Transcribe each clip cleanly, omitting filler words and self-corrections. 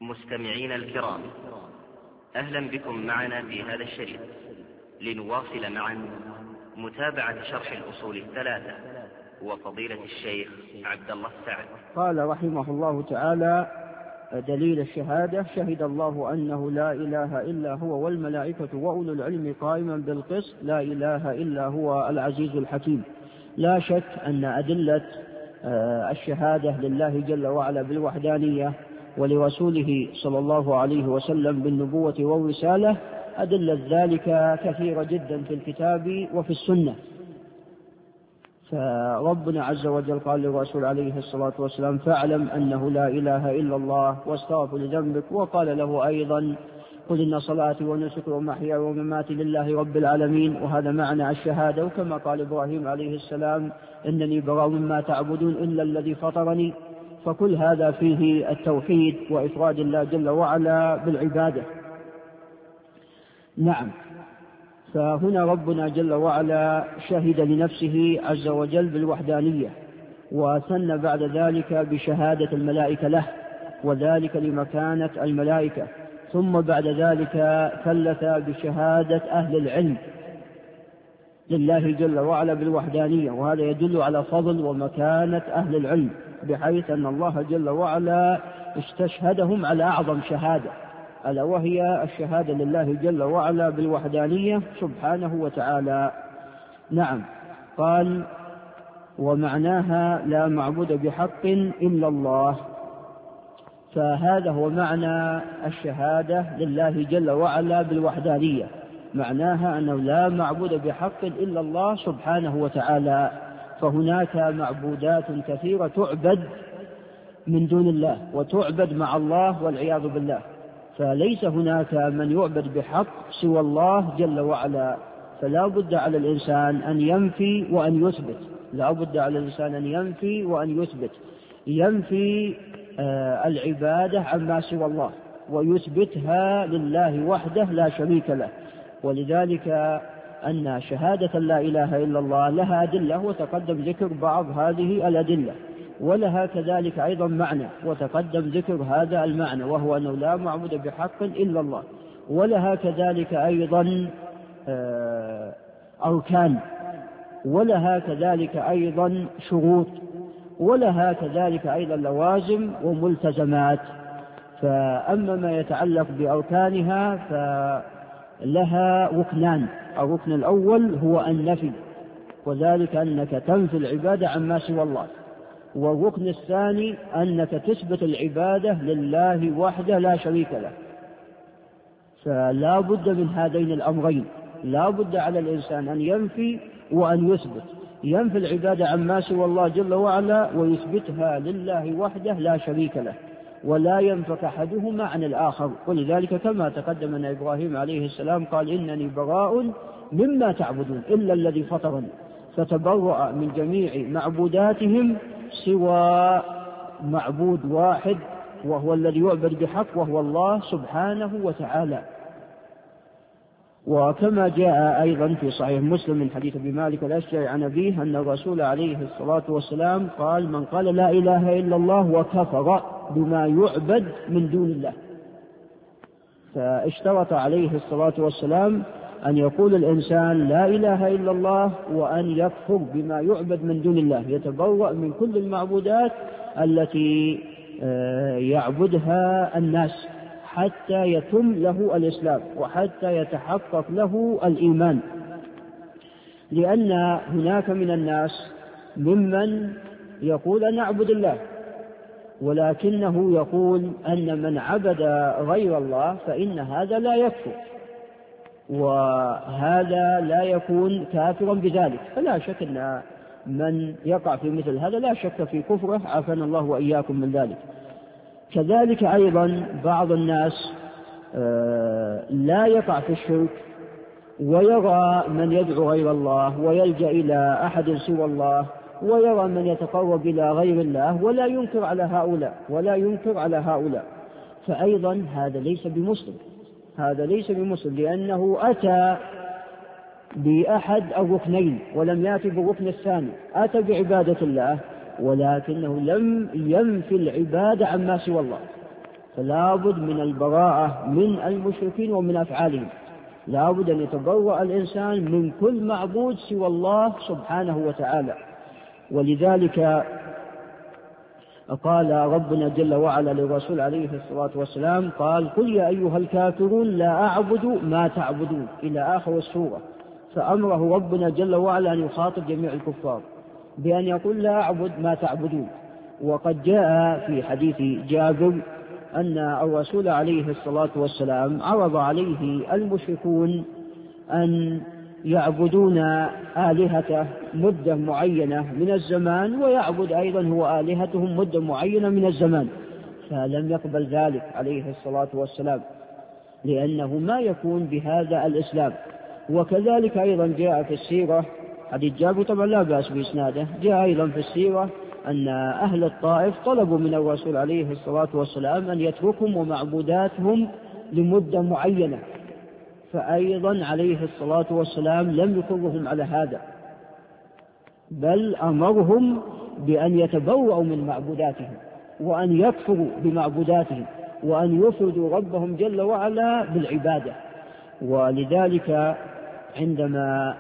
مستمعين الكرام، أهلا بكم معنا في هذا الشريط لنواصل معا متابعة شرح الأصول الثلاثة وفضيلة الشيخ عبد الله السعد. قال رحمه الله تعالى: دليل الشهادة: شهد الله أنه لا إله إلا هو والملائكة وأولو العلم قائما بالقسط لا إله إلا هو العزيز الحكيم. لا شك أن أدلة الشهادة لله جل وعلا بالوحدانية ولرسوله صلى الله عليه وسلم بالنبوة والرسالة أدلة ذلك كثيرة جدا في الكتاب وفي السنة. فربنا عز وجل قال للرسول عليه الصلاة والسلام: فاعلم أنه لا إله إلا الله واستغفر لذنبك. وقال له أيضا: قل إن صلاتي ونسكي ومحياي ومماتي لله رب العالمين. وهذا معنى الشهادة. وكما قال إبراهيم عليه السلام: إنني براء مما تعبدون إلا الذي فطرني. فكل هذا فيه التوحيد وإفراد الله جل وعلا بالعبادة. نعم، فهنا ربنا جل وعلا شهد لنفسه عز وجل بالوحدانية، وثنى بعد ذلك بشهادة الملائكة له، وذلك لمكانة الملائكة. ثم بعد ذلك ثلث بشهادة أهل العلم لله جل وعلا بالوحدانية، وهذا يدل على فضل ومكانة أهل العلم، بحيث أن الله جل وعلا استشهدهم على أعظم شهادة، ألا وهي الشهادة لله جل وعلا بالوحدانية سبحانه وتعالى. نعم، قال: ومعناها لا معبود بحق إلا الله. فهذا هو معنى الشهادة لله جل وعلا بالوحدانية، معناها أنه لا معبود بحق إلا الله سبحانه وتعالى. فهناك معبودات كثيرة تعبد من دون الله وتعبد مع الله والعياذ بالله، فليس هناك من يعبد بحق سوى الله جل وعلا. فلا بد على الإنسان أن ينفي وأن يثبت، لا بد على الإنسان أن ينفي وأن يثبت، ينفي العبادة عما سوى الله ويثبتها لله وحده لا شريك له. ولذلك أن شهادة لا إله إلا الله لها أدلة، وتقدم ذكر بعض هذه الأدلة، ولها كذلك أيضا معنى، وتقدم ذكر هذا المعنى، وهو أنه لا معبود بحق إلا الله. ولها كذلك أيضا أركان، ولها كذلك أيضا شروط، ولها كذلك أيضا لوازم وملتزمات. فأما ما يتعلق بأركانها فلها ركنان: الركن الأول هو النفي، وذلك أنك تنفي العبادة عما سوى الله. والركن الثاني أنك تثبت العبادة لله وحده لا شريك له. فلا بد من هذين الأمرين، لا بد على الإنسان أن ينفي وأن يثبت، ينفي العبادة عما سوى الله جل وعلا ويثبتها لله وحده لا شريك له، ولا ينفك أحدهما عن الآخر. ولذلك كما تقدم أن إبراهيم عليه السلام قال: إنني براء مما تعبدون إلا الذي فطرني، فتبرأ من جميع معبوداتهم سوى معبود واحد، وهو الذي يعبد بحق، وهو الله سبحانه وتعالى. وكما جاء أيضا في صحيح مسلم من حديث أبي مالك الأشجعي عن أبيه أن الرسول عليه الصلاة والسلام قال: من قال لا إله إلا الله وكفر بما يعبد من دون الله. فاشترط عليه الصلاة والسلام أن يقول الإنسان لا إله إلا الله وأن يكفر بما يعبد من دون الله، يتبرأ من كل المعبودات التي يعبدها الناس حتى يتم له الإسلام وحتى يتحقق له الإيمان. لأن هناك من الناس ممن يقول أنا أعبد الله، ولكنه يقول أن من عبد غير الله فإن هذا لا يكفر، وهذا لا يكون كافرا بذلك. فلا شك أن من يقع في مثل هذا لا شك في كفره، عافانا الله وإياكم من ذلك. كذلك أيضا بعض الناس لا يقع في الشرك ويرى من يدعو غير الله ويلجأ إلى أحد سوى الله، ويرى من يتقرب إلى غير الله ولا ينكر على هؤلاء، فأيضا هذا ليس بمسلم، لأنه أتى بأحد الركنين ولم يأتي بالركن الثاني، أتى بعبادة الله ولكنه لم ينفي العبادة عما سوى الله. فلا بد من البراءة من المشركين ومن أفعالهم، لا بد أن يتبرأ الإنسان من كل معبود سوى الله سبحانه وتعالى. ولذلك قال ربنا جل وعلا للرسول عليه الصلاة والسلام قال قل يا أيها الكافرون لا أعبد ما تعبدون إلى آخر السورة. فأمره ربنا جل وعلا أن يخاطب جميع الكفار بأن يقول لا أعبد ما تعبدون. وقد جاء في حديث جابر أن الرسول عليه الصلاة والسلام عرض عليه المشركون أن يعبدون آلهته مدة معينة من الزمان ويعبد أيضا هو آلهتهم مدة معينة من الزمان، فلم يقبل ذلك عليه الصلاة والسلام لأنه ما يكون بهذا الإسلام. وكذلك أيضا جاء في السيرة حديث جابر طبعا لا بأس بإسناده، جاء أيضا في السيرة أن أهل الطائف طلبوا من الرسول عليه الصلاة والسلام أن يتركهم ومعبوداتهم لمدة معينة، فأيضا عليه الصلاة والسلام لم يقرهم على هذا، بل أمرهم بأن يتبوأوا من معبوداتهم وأن يكفروا بمعبوداتهم وأن يفردوا ربهم جل وعلا بالعبادة. ولذلك عندما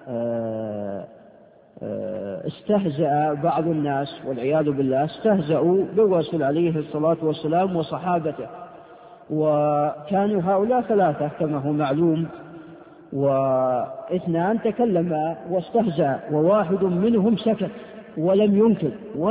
استهزأ بعض الناس والعياذ بالله استهزأوا بالرسول عليه الصلاة والسلام وصحابته، وكانوا هؤلاء ثلاثة كما هو معلوم، واثنان تكلما واستهزأ وواحد منهم سكت ولم ينكر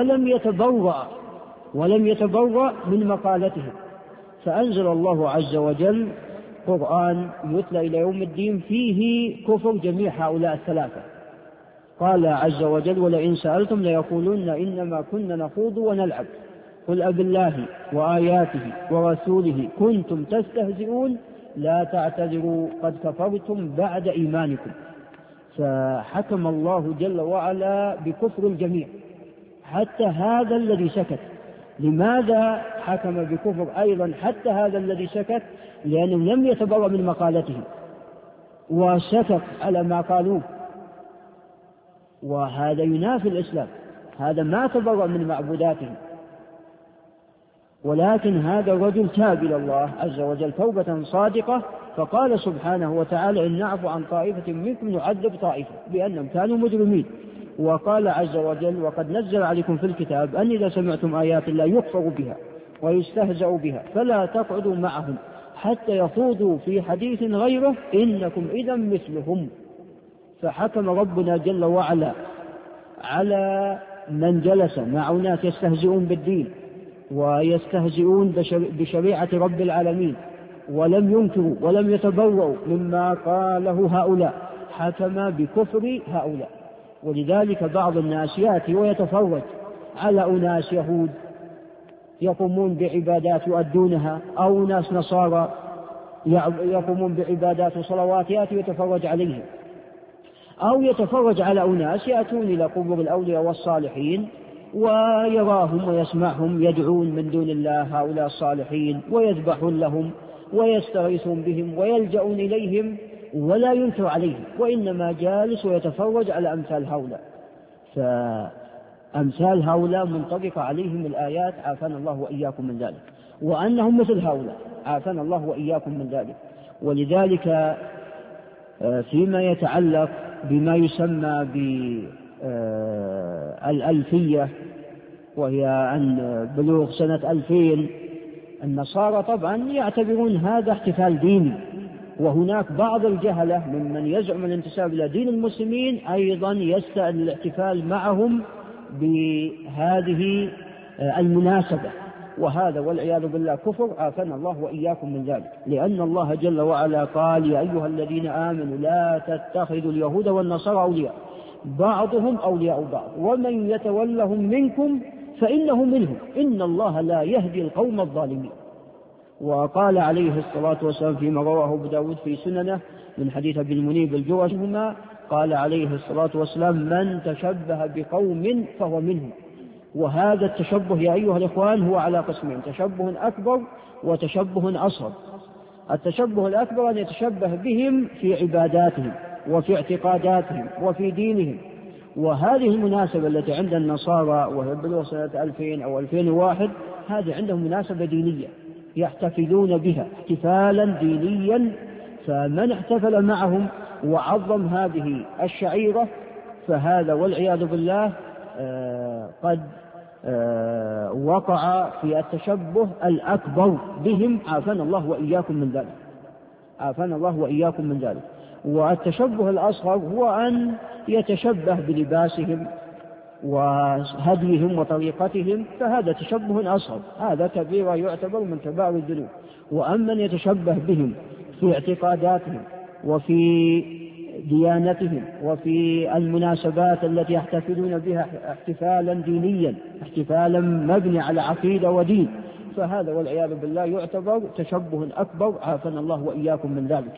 ولم يتبرأ من مقالته، فأنزل الله عز وجل قرآن يتلى إلى يوم الدين فيه كفر جميع هؤلاء الثلاثة. قال عز وجل ولئن سألتم ليقولون إنما كنا نخوض ونلعب قل أبالله وآياته ورسوله كنتم تستهزئون لا تعتذروا قد كفرتم بعد إيمانكم. فحكم الله جل وعلا بكفر الجميع حتى هذا الذي سكت. لماذا حكم بكفر أيضا حتى هذا الذي سكت؟ لأنه لم يتبرأ من مقالته وسكت على ما قالوه، وهذا ينافي الإسلام، هذا ما تبرأ من معبوداته. ولكن هذا الرجل تاب إلى الله عز وجل توبة صادقة، فقال سبحانه وتعالى إن نعفو عن طائفة منكم نعذب طائفة بأنهم كانوا مجرمين. وقال عز وجل وقد نزل عليكم في الكتاب أن إذا سمعتم آيات الله يكفر بها ويستهزأ بها فلا تقعدوا معهم حتى يخوضوا في حديث غيره إنكم إذا مثلهم. فحكم ربنا جل وعلا على من جلس مع ناس يستهزئون بالدين ويستهزئون بشريعة رب العالمين ولم ينكروا ولم يتبرؤوا مما قاله هؤلاء، حكم بكفر هؤلاء. ولذلك بعض الناس يأتي ويتفرج على أناس يهود يقومون بعبادات يؤدونها أو ناس نصارى يقومون بعبادات وصلوات، يأتي ويتفرج عليهم، أو يتفرج على أناس يأتون إلى قبور الأولياء والصالحين ويراهم ويسمعهم يدعون من دون الله هؤلاء الصالحين ويذبحون لهم ويستغيثون بهم ويلجؤون إليهم ولا ينكر عليهم، وإنما جالس ويتفرج على أمثال هؤلاء. فأمثال هؤلاء منطبقة عليهم الآيات عافانا الله وإياكم من ذلك، وأنهم مثل هؤلاء عافانا الله وإياكم من ذلك. ولذلك فيما يتعلق بما يسمى بالألفية وهي أن بلوغ سنة 2000، النصارى طبعا يعتبرون هذا احتفال ديني، وهناك بعض الجهلة ممن يزعم الانتساب إلى دين المسلمين أيضا يستأذن الاحتفال معهم بهذه المناسبة، وهذا والعياذ بالله كفر عافانا الله وإياكم من ذلك. لأن الله جل وعلا قال يا أيها الذين آمنوا لا تتخذوا اليهود والنصارى أولياء بعضهم أولياء بعض ومن يتولهم منكم فإنه منهم إن الله لا يهدي القوم الظالمين. وقال عليه الصلاة والسلام فيما رواه أبو داود في سننه من حديث أبي المنيب الجرشي قال عليه الصلاة والسلام من تشبه بقوم فهو منهم. وهذا التشبه يا أيها الإخوان هو على قسمين، تشبه أكبر وتشبه أصغر. التشبه الأكبر أن يتشبه بهم في عباداتهم وفي اعتقاداتهم وفي دينهم، وهذه المناسبة التي عند النصارى وهي بلوغ سنة 2000 أو 2001 هذه عندهم مناسبة دينية، يحتفلون بها احتفالا دينيا، فمن احتفل معهم وعظم هذه الشعيرة فهذا والعياذ بالله قد وقع في التشبه الأكبر بهم، عافانا الله وإياكم من ذلك، عافانا الله وإياكم من ذلك. والتشبه الأصغر هو أن يتشبه بلباسهم وهديهم وطريقتهم، فهذا تشبه أصغر، هذا كبيرة يعتبر من كبائر الذنوب. وأما يتشبه بهم في اعتقاداتهم وفي ديانتهم وفي المناسبات التي يحتفلون بها احتفالا دينيا، احتفالا مبني على عقيدة ودين، فهذا والعياذ بالله يعتبر تشبه أكبر، عافانا الله وإياكم من ذلك.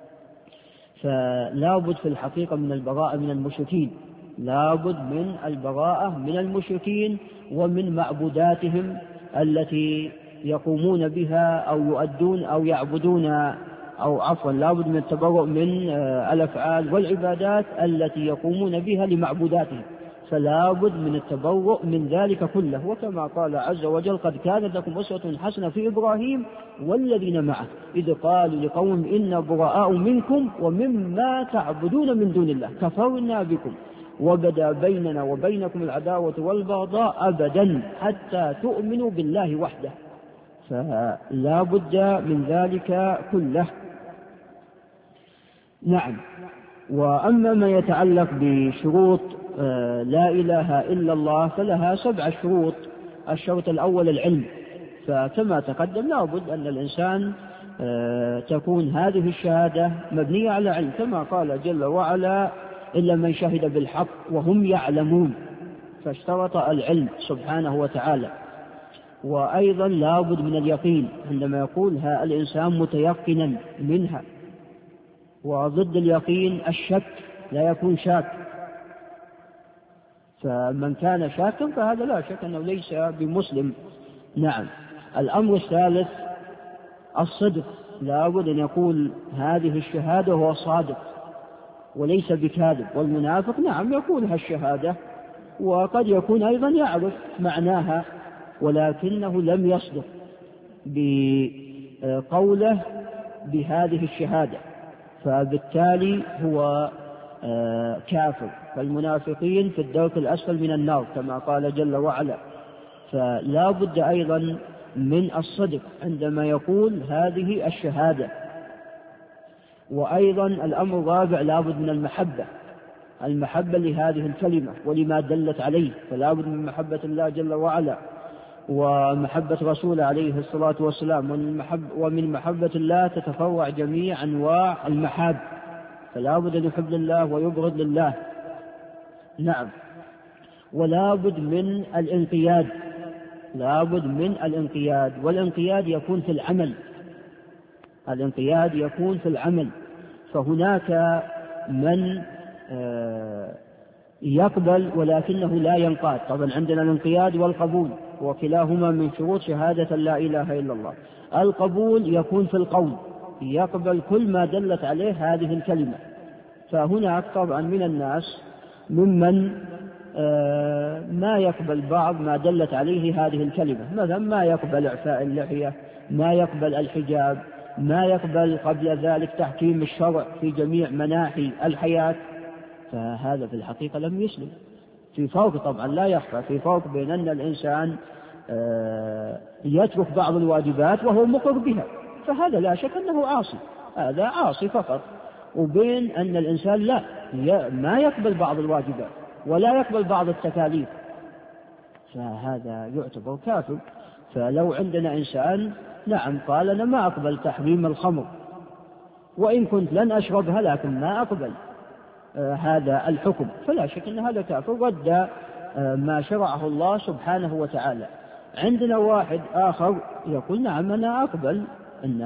فلا بد في الحقيقة من البراءة من المشركين، لا بد من البراءة من المشركين ومن معبوداتهم التي يقومون بها أو يؤدون أو يعبدون، أو عفوا لا بد من التبرؤ من الأفعال والعبادات التي يقومون بها لمعبوداتهم، فلا بد من التبرؤ من ذلك كله. وكما قال عز وجل: قد كانت لكم أسوة حسنة في إبراهيم والذين معه إذ قالوا لقوم إنا براء منكم ومما تعبدون من دون الله كفرنا بكم وبدا بيننا وبينكم العداوة والبغضاء أبدا حتى تؤمنوا بالله وحده. فلا بد من ذلك كله. نعم. وأما ما يتعلق بشروط لا إله إلا الله فلها 7 شروط. الشرط الأول العلم، فكما تقدم لا بد أن الإنسان تكون هذه الشهادة مبنية على علم، كما قال جل وعلا: إلا من شهد بالحق وهم يعلمون، فاشترط العلم سبحانه وتعالى. وأيضا لا بد من اليقين، عندما يقول ها الإنسان متيقنا منها. وضد اليقين الشك، لا يكون شاك، فمن كان شاكا فهذا لا شك أنه ليس بمسلم. نعم. الأمر الثالث الصدق، لا بد أن يقول هذه الشهادة وهو صادق وليس بكاذب. والمنافق نعم يقولها الشهادة وقد يكون أيضا يعرف معناها ولكنه لم يصدق بقوله بهذه الشهادة، فبالتالي هو كافر. فالمنافقين في الدرك الأسفل من النار كما قال جل وعلا. فلا بد أيضا من الصدق عندما يقول هذه الشهادة. وأيضا الأمر الرابع لا بد من المحبة لهذه الكلمة ولما دلت عليه، فلا بد من محبة الله جل وعلا ومحبة رسوله عليه الصلاة والسلام. ومن محبة الله تتفرع جميع أنواع المحاب، فلا بد أن يحب لله ويبغض لله. نعم. ولا بد من الانقياد، لا بد من الانقياد، والانقياد يكون في العمل، الانقياد يكون في العمل. فهناك من يقبل ولكنه لا ينقاد. طبعا عندنا الانقياد والقبول وكلاهما من شروط شهادة لا إله إلا الله. القبول يكون في القول، يقبل كل ما دلت عليه هذه الكلمة. فهناك طبعا من الناس ممن ما يقبل بعض ما دلت عليه هذه الكلمة، مثلا ما يقبل إعفاء اللحية، ما يقبل الحجاب، ما يقبل قبل ذلك تحكيم الشرع في جميع مناحي الحياة، فهذا في الحقيقة لم يسلم. في فرق طبعا لا يخفى، في فرق بين أن الإنسان يترك بعض الواجبات وهو مقر بها، فهذا لا شك أنه عاصي، هذا عاصي فقط، وبين أن الإنسان لا ما يقبل بعض الواجبات ولا يقبل بعض التكاليف، فهذا يعتبر كافر. فلو عندنا إنسان نعم قال أنا ما أقبل تحريم الخمر وإن كنت لن أشربها لكن ما أقبل هذا الحكم، فلا شك أن هذا كافر، رد ما شرعه الله سبحانه وتعالى. عندنا واحد آخر يقول نعم أنا أقبل أن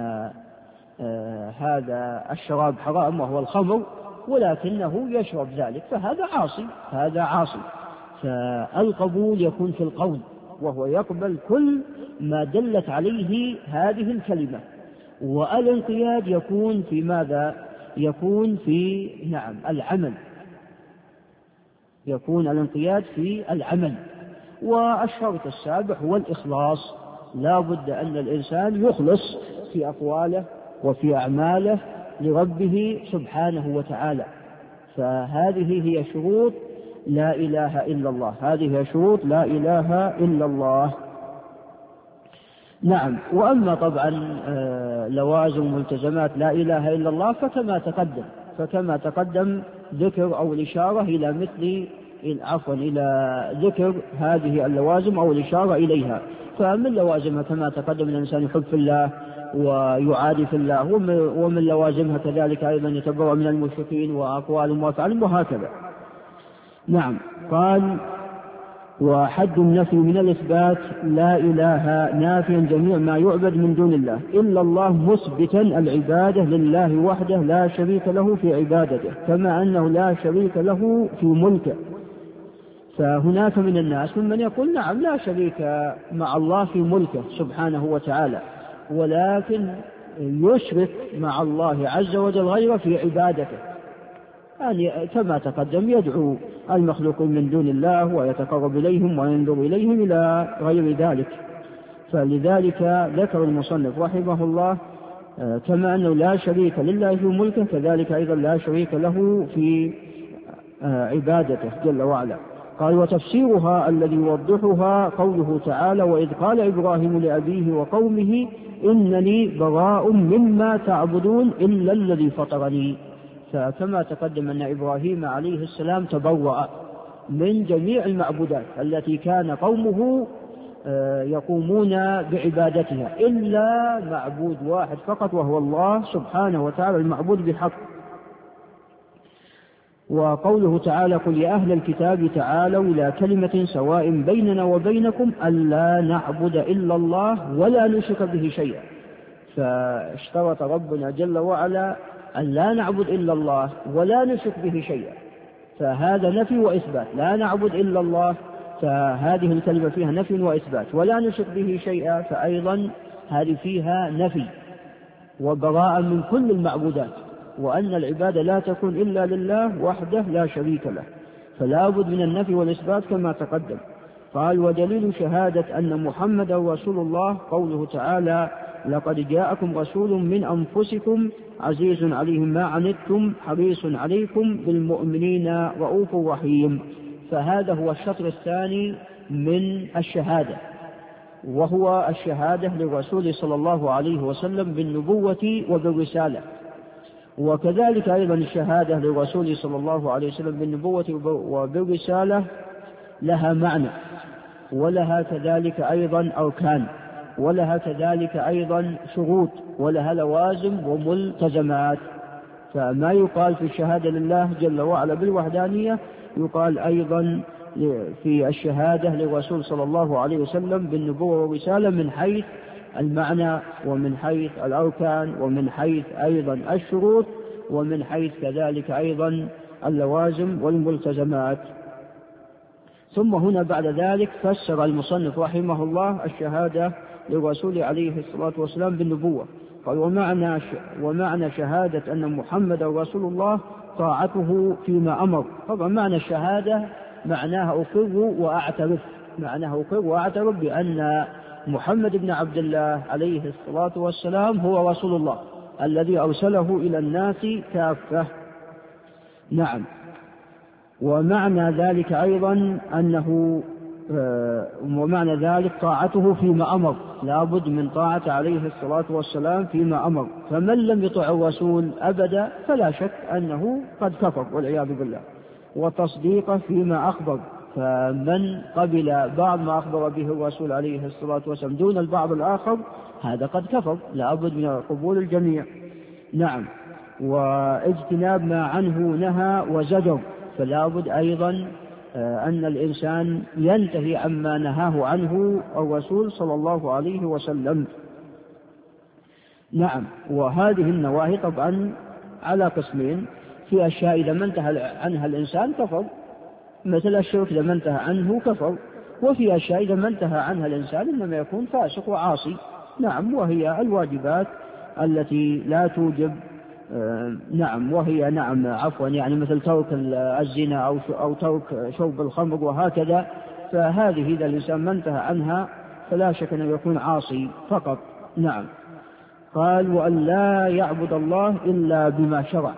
هذا الشراب حرام وهو الخمر ولكنه يشرب ذلك، فهذا عاصي، هذا عاصي. فالقبول يكون في القول وهو يقبل كل ما دلت عليه هذه الكلمة، والانقياد يكون في ماذا؟ يكون في نعم العمل، يكون الانقياد في العمل. والشرط السابع هو الإخلاص، لا بد أن الإنسان يخلص في أقواله وفي أعماله لربه سبحانه وتعالى. فهذه هي شروط لا إله إلا الله، هذه هي شروط لا إله إلا الله. نعم. وأما طبعا لوازم وملتزمات لا إله إلا الله فكما تقدم ذكر أو الإشارة إلى إلى ذكر هذه اللوازم أو الإشارة إليها. فمن لوازمها كما تقدم الإنسان يحب في الله ويعادي في الله، ومن لوازمها كذلك أيضا يتبرأ من المشركين وأقوالهم وأفعالهم وهكذا. نعم. قال: وحد النفي من الإثبات لا إله نافيا جميع ما يعبد من دون الله إلا الله، مثبتا العبادة لله وحده لا شريك له في عبادته، كما أنه لا شريك له في ملكه. فهناك من الناس من يقول نعم لا شريك مع الله في ملكه سبحانه وتعالى، ولكن يشرك مع الله عز وجل غيره في عبادته، يعني كما تقدم يدعو المخلوقين من دون الله ويتقرب إليهم وينظر إليهم إلى غير ذلك. فلذلك ذكر المصنف رحمه الله كما أنه لا شريك لله في ملكه كذلك أيضا لا شريك له في عبادته جل وعلا. قال: وتفسيرها الذي يوضحها قوله تعالى: وإذ قال إبراهيم لأبيه وقومه إنني براء مما تعبدون إلا الذي فطرني. فكما تقدم أن إبراهيم عليه السلام تبرأ من جميع المعبودات التي كان قومه يقومون بعبادتها إلا معبود واحد فقط وهو الله سبحانه وتعالى المعبود بحق. وقوله تعالى: قل يا أهل الكتاب تعالوا إلى كلمة سواء بيننا وبينكم ألا نعبد إلا الله ولا نشرك به شيئا. فاشترط ربنا جل وعلا أن لا نعبد إلا الله ولا نشرك به شيئا، فهذا نفي وإثبات. لا نعبد إلا الله فهذه الكلمة فيها نفي وإثبات، ولا نشرك به شيئا فأيضا هذه فيها نفي وبراءة من كل المعبودات، وأن العبادة لا تكون إلا لله وحده لا شريك له، فلا بد من النفي والإثبات كما تقدم. قال: ودليل شهادة أن محمد رسول الله قوله تعالى: لقد جاءكم رسول من أنفسكم عزيز عليه ما عنتم حريص عليكم بالمؤمنين رؤوف رحيم. فهذا هو الشطر الثاني من الشهادة، وهو الشهادة للرسول صلى الله عليه وسلم بالنبوة وبالرسالة. وكذلك أيضا الشهادة للرسول صلى الله عليه وسلم بالنبوة وبالرسالة لها معنى، ولها كذلك أيضا أركان، ولها كذلك أيضا شروط، ولها لوازم وملتزمات. فما يقال في الشهادة لله جل وعلا بالوحدانية يقال أيضا في الشهادة للرسول صلى الله عليه وسلم بالنبوة والرسالة من حيث المعنى ومن حيث الأركان ومن حيث أيضا الشروط ومن حيث كذلك أيضا اللوازم والملتزمات. ثم هنا بعد ذلك فسر المصنف رحمه الله الشهادة للرسول عليه الصلاة والسلام بالنبوة. قال: ومعنى شهادة أن محمد رسول الله طاعته فيما أمر. طبعا معنى الشهادة معناها أقر وأعترف، معناها أقر وأعترف بأن محمد بن عبد الله عليه الصلاة والسلام هو رسول الله الذي أرسله إلى الناس كافة. نعم. ومعنى ذلك أيضا أنه ومعنى ذلك طاعته فيما أمر، لا بد من طاعة عليه الصلاة والسلام فيما أمر. فمن لم يطع الرسول أبدا فلا شك أنه قد كفر والعياذ بالله. وتصديقه فيما أخبر، فمن قبل بعض ما أخبر به الرسول عليه الصلاة والسلام دون البعض الآخر هذا قد كفر، لا بد من قبول الجميع. نعم. واجتناب ما عنه نهى وزجر، فلا بد أيضا أن الإنسان ينتهي عما نهاه عنه الرسول صلى الله عليه وسلم. نعم. وهذه النواهي طبعا على قسمين: في أشياء إذا ما انتهى عنها الإنسان كفر، مثل الشرك إذا ما انتهى عنه كفر، وفي أشياء إذا ما انتهى عنها الإنسان إنما يكون فاسق وعاصي. نعم. وهي الواجبات التي لا توجب نعم وهي نعم عفوا يعني مثل ترك الزنا أو ترك شرب الخمر وهكذا، فهذه إذا الإنسان ما انتهى عنها فلا شك أن يكون عاصي فقط. نعم. قال وأن لا يعبد الله إلا بما شرع،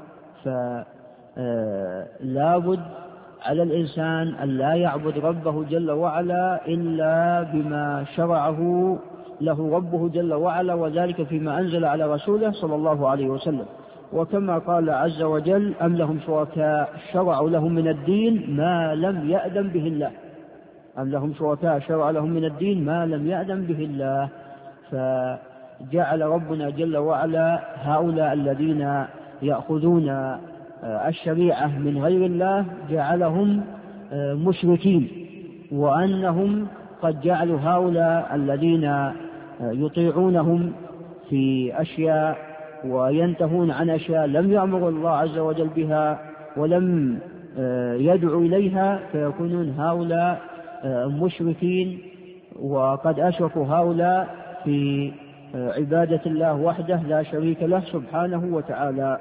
فلا بد على الإنسان أن لا يعبد ربه جل وعلا إلا بما شرعه له ربه جل وعلا، وذلك فيما أنزل على رسوله صلى الله عليه وسلم. وكما قال عز وجل أم لهم شركاء شرعوا لهم من الدين ما لم يأذن به الله، أم لهم شركاء شرع لهم من الدين ما لم يأذن به الله. فجعل ربنا جل وعلا هؤلاء الذين يأخذون الشريعة من غير الله جعلهم مشركين، وأنهم قد جعلوا هؤلاء الذين يطيعونهم في أشياء وينتهون عن أشياء لم يأمر الله عز وجل بها ولم يدعو إليها، فيكونون هؤلاء مشركين، وقد أشركوا هؤلاء في عبادة الله وحده لا شريك له سبحانه وتعالى.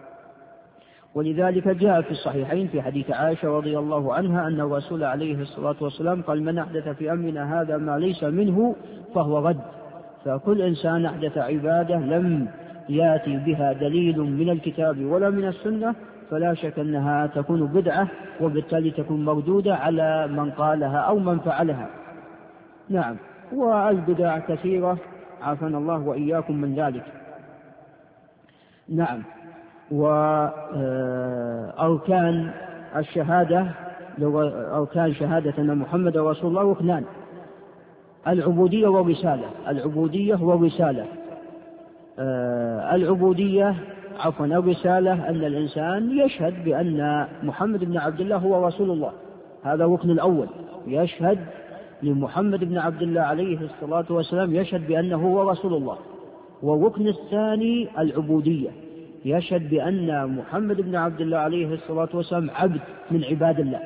ولذلك جاء في الصحيحين في حديث عائشة رضي الله عنها أن الرسول عليه الصلاة والسلام قال من أحدث في أمرنا هذا ما ليس منه فهو رد. فكل إنسان أحدث عبادة لم يأتي بها دليل من الكتاب ولا من السنة فلا شك أنها تكون بدعة، وبالتالي تكون مردودة على من قالها أو من فعلها. نعم. والبدع كثيرة عافانا الله وإياكم من ذلك. نعم. وأركان الشهادة أركان شهادة أن محمد رسول الله ركنان: العبودية والرسالة. العبودية والرسالة. الرسالة أن الإنسان يشهد بأن محمد بن عبد الله هو رسول الله، هذا الركن الأول، يشهد لمحمد بن عبد الله عليه الصلاة والسلام يشهد بأنه هو رسول الله. والركن الثاني العبودية، يشهد بأن محمد بن عبد الله عليه الصلاة والسلام عبد من عباد الله.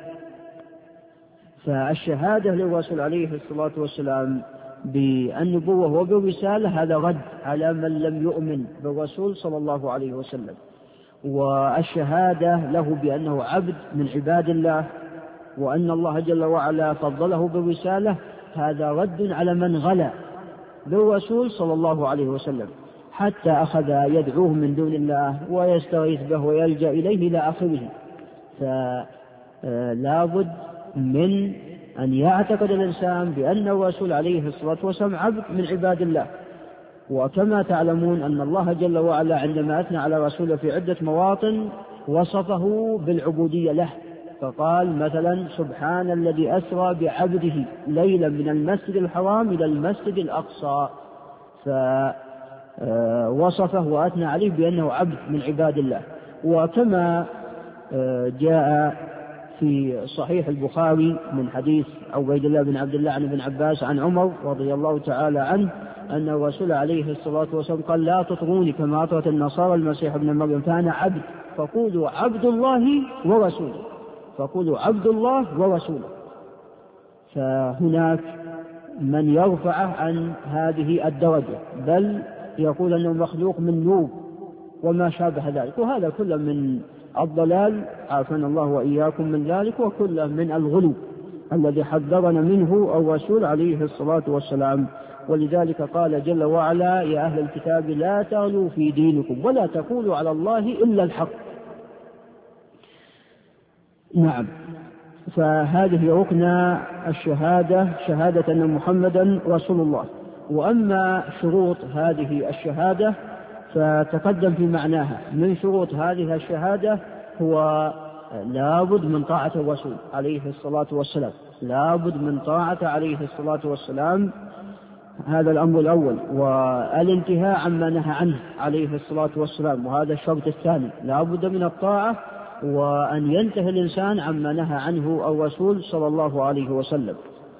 فالشهادة للرسول عليه الصلاة والسلام بالنبوة وبالرسالة هذا رد على من لم يؤمن بالرسول صلى الله عليه وسلم، والشهادة له بأنه عبد من عباد الله وأن الله جل وعلا فضله بالرسالة هذا رد على من غلا بالرسول صلى الله عليه وسلم حتى أخذ يدعوه من دون الله ويستغيث به ويلجأ إليه إلى آخره. فلا بد من أن يعتقد الإنسان بأن الرسول عليه الصلاة والسلام عبد من عباد الله. وكما تعلمون أن الله جل وعلا عندما أثنى على رسوله في عدة مواطن وصفه بالعبودية له، فقال مثلا سبحان الذي أسرى بعبده ليلا من المسجد الحرام إلى المسجد الأقصى، فوصفه وأثنى عليه بأنه عبد من عباد الله. وكما جاء في صحيح البخاري من حديث عبيد الله بن عبد الله عن ابن عباس عن عمر رضي الله تعالى عنه أن الرسول عليه الصلاة والسلام قال لا تطروني كما أطرت النصارى المسيح ابن مريم فأنا عبد، فقولوا عبد الله ورسوله، فقولوا عبد الله ورسوله. فهناك من يرفع عن هذه الدرجة بل يقول أنه مخلوق من نور وما شابه ذلك، وهذا كله من الضلال عافانا الله وإياكم من ذلك، وكله من الغلو الذي حذرنا منه الرسول عليه الصلاة والسلام. ولذلك قال جل وعلا يا أهل الكتاب لا تغلوا في دينكم ولا تقولوا على الله إلا الحق. نعم. فهذه ركن الشهادة، شهادة أن محمدا رسول الله. وأما شروط هذه الشهادة فتقدم في معناها. من شروط هذه الشهادة هو لابد من طاعة الرسول عليه الصلاة والسلام، لابد من طاعة عليه الصلاة والسلام، هذا الأمر الأول، والانتهاء عما نهى عنه عليه الصلاة والسلام، وهذا الشرط الثاني، لابد من الطاعة وأن ينتهي الإنسان عما نهى عنه الرسول صلى الله عليه وسلم.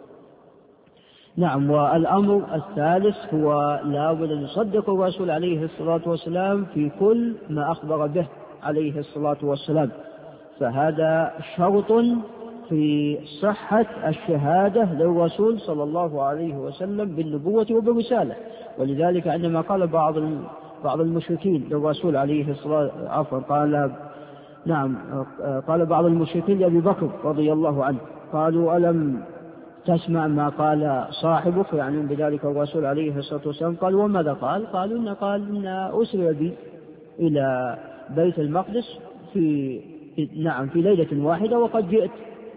نعم. والأمر الثالث هو لابد أن يصدق الرسول عليه الصلاة والسلام في كل ما أخبر به عليه الصلاة والسلام، فهذا شرط في صحة الشهادة للرسول صلى الله عليه وسلم بالنبوة وبالرسالة. ولذلك عندما قال بعض المشركين للرسول عليه الصلاة قال بعض المشركين لأبي بكر رضي الله عنه قالوا ألم تسمع ما قال صاحبك، يعني بذلك الرسول عليه الصلاة والسلام. قال وماذا قال؟ قالوا إن أسري بي إلى بيت المقدس في ليلة واحدة وقد جئت.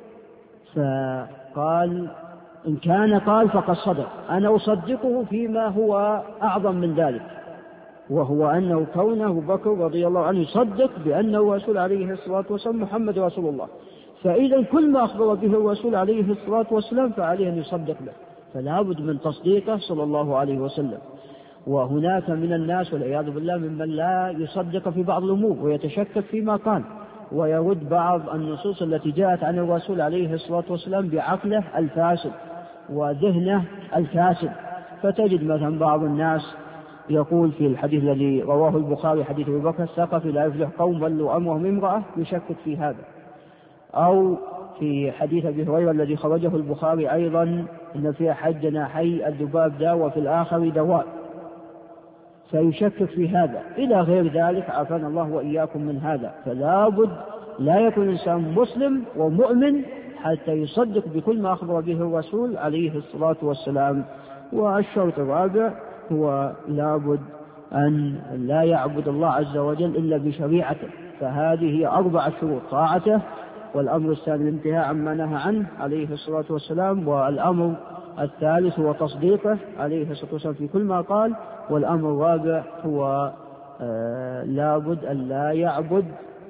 فقال إن كان قال فقد صدق، أنا أصدقه فيما هو أعظم من ذلك، وهو أنه كونه أبو بكر رضي الله عنه يصدق بأنه الرسول عليه الصلاة والسلام محمد رسول الله، فإذا كل ما أخبر به الرسول عليه الصلاة والسلام فعليه أن يصدق له، فلا بد من تصديقه صلى الله عليه وسلم. وهناك من الناس والعياذ بالله ممن لا يصدق في بعض الأمور ويتشكك فيما قال، ويرد بعض النصوص التي جاءت عن الرسول عليه الصلاة والسلام بعقله الفاسد وذهنه الفاسد. فتجد مثلا بعض الناس يقول في الحديث الذي رواه البخاري حديث أبي بكر الثقفي لا يفلح قوم ولوا أمرهم امرأة، يشكك في هذا. أو في حديث أبي هريرة الذي خرجه البخاري أيضا إن في أحد جناحي الذباب داء وفي الآخر دواء، فيشكك في هذا إلى غير ذلك، عافانا الله وإياكم من هذا. فلا بد لا يكون الإنسان مسلم ومؤمن حتى يصدق بكل ما أخبر به الرسول عليه الصلاة والسلام. والشرط الرابع هو لا بد أن لا يعبد الله عز وجل إلا بشريعته، فهذه هي 4 شروط: طاعته، والأمر الثاني الانتهاء عما نهى عنه عليه الصلاة والسلام، والأمر الثالث هو تصديقه عليه الصلاة والسلام في كل ما قال، والأمر الرابع هو لا بد أن لا يعبد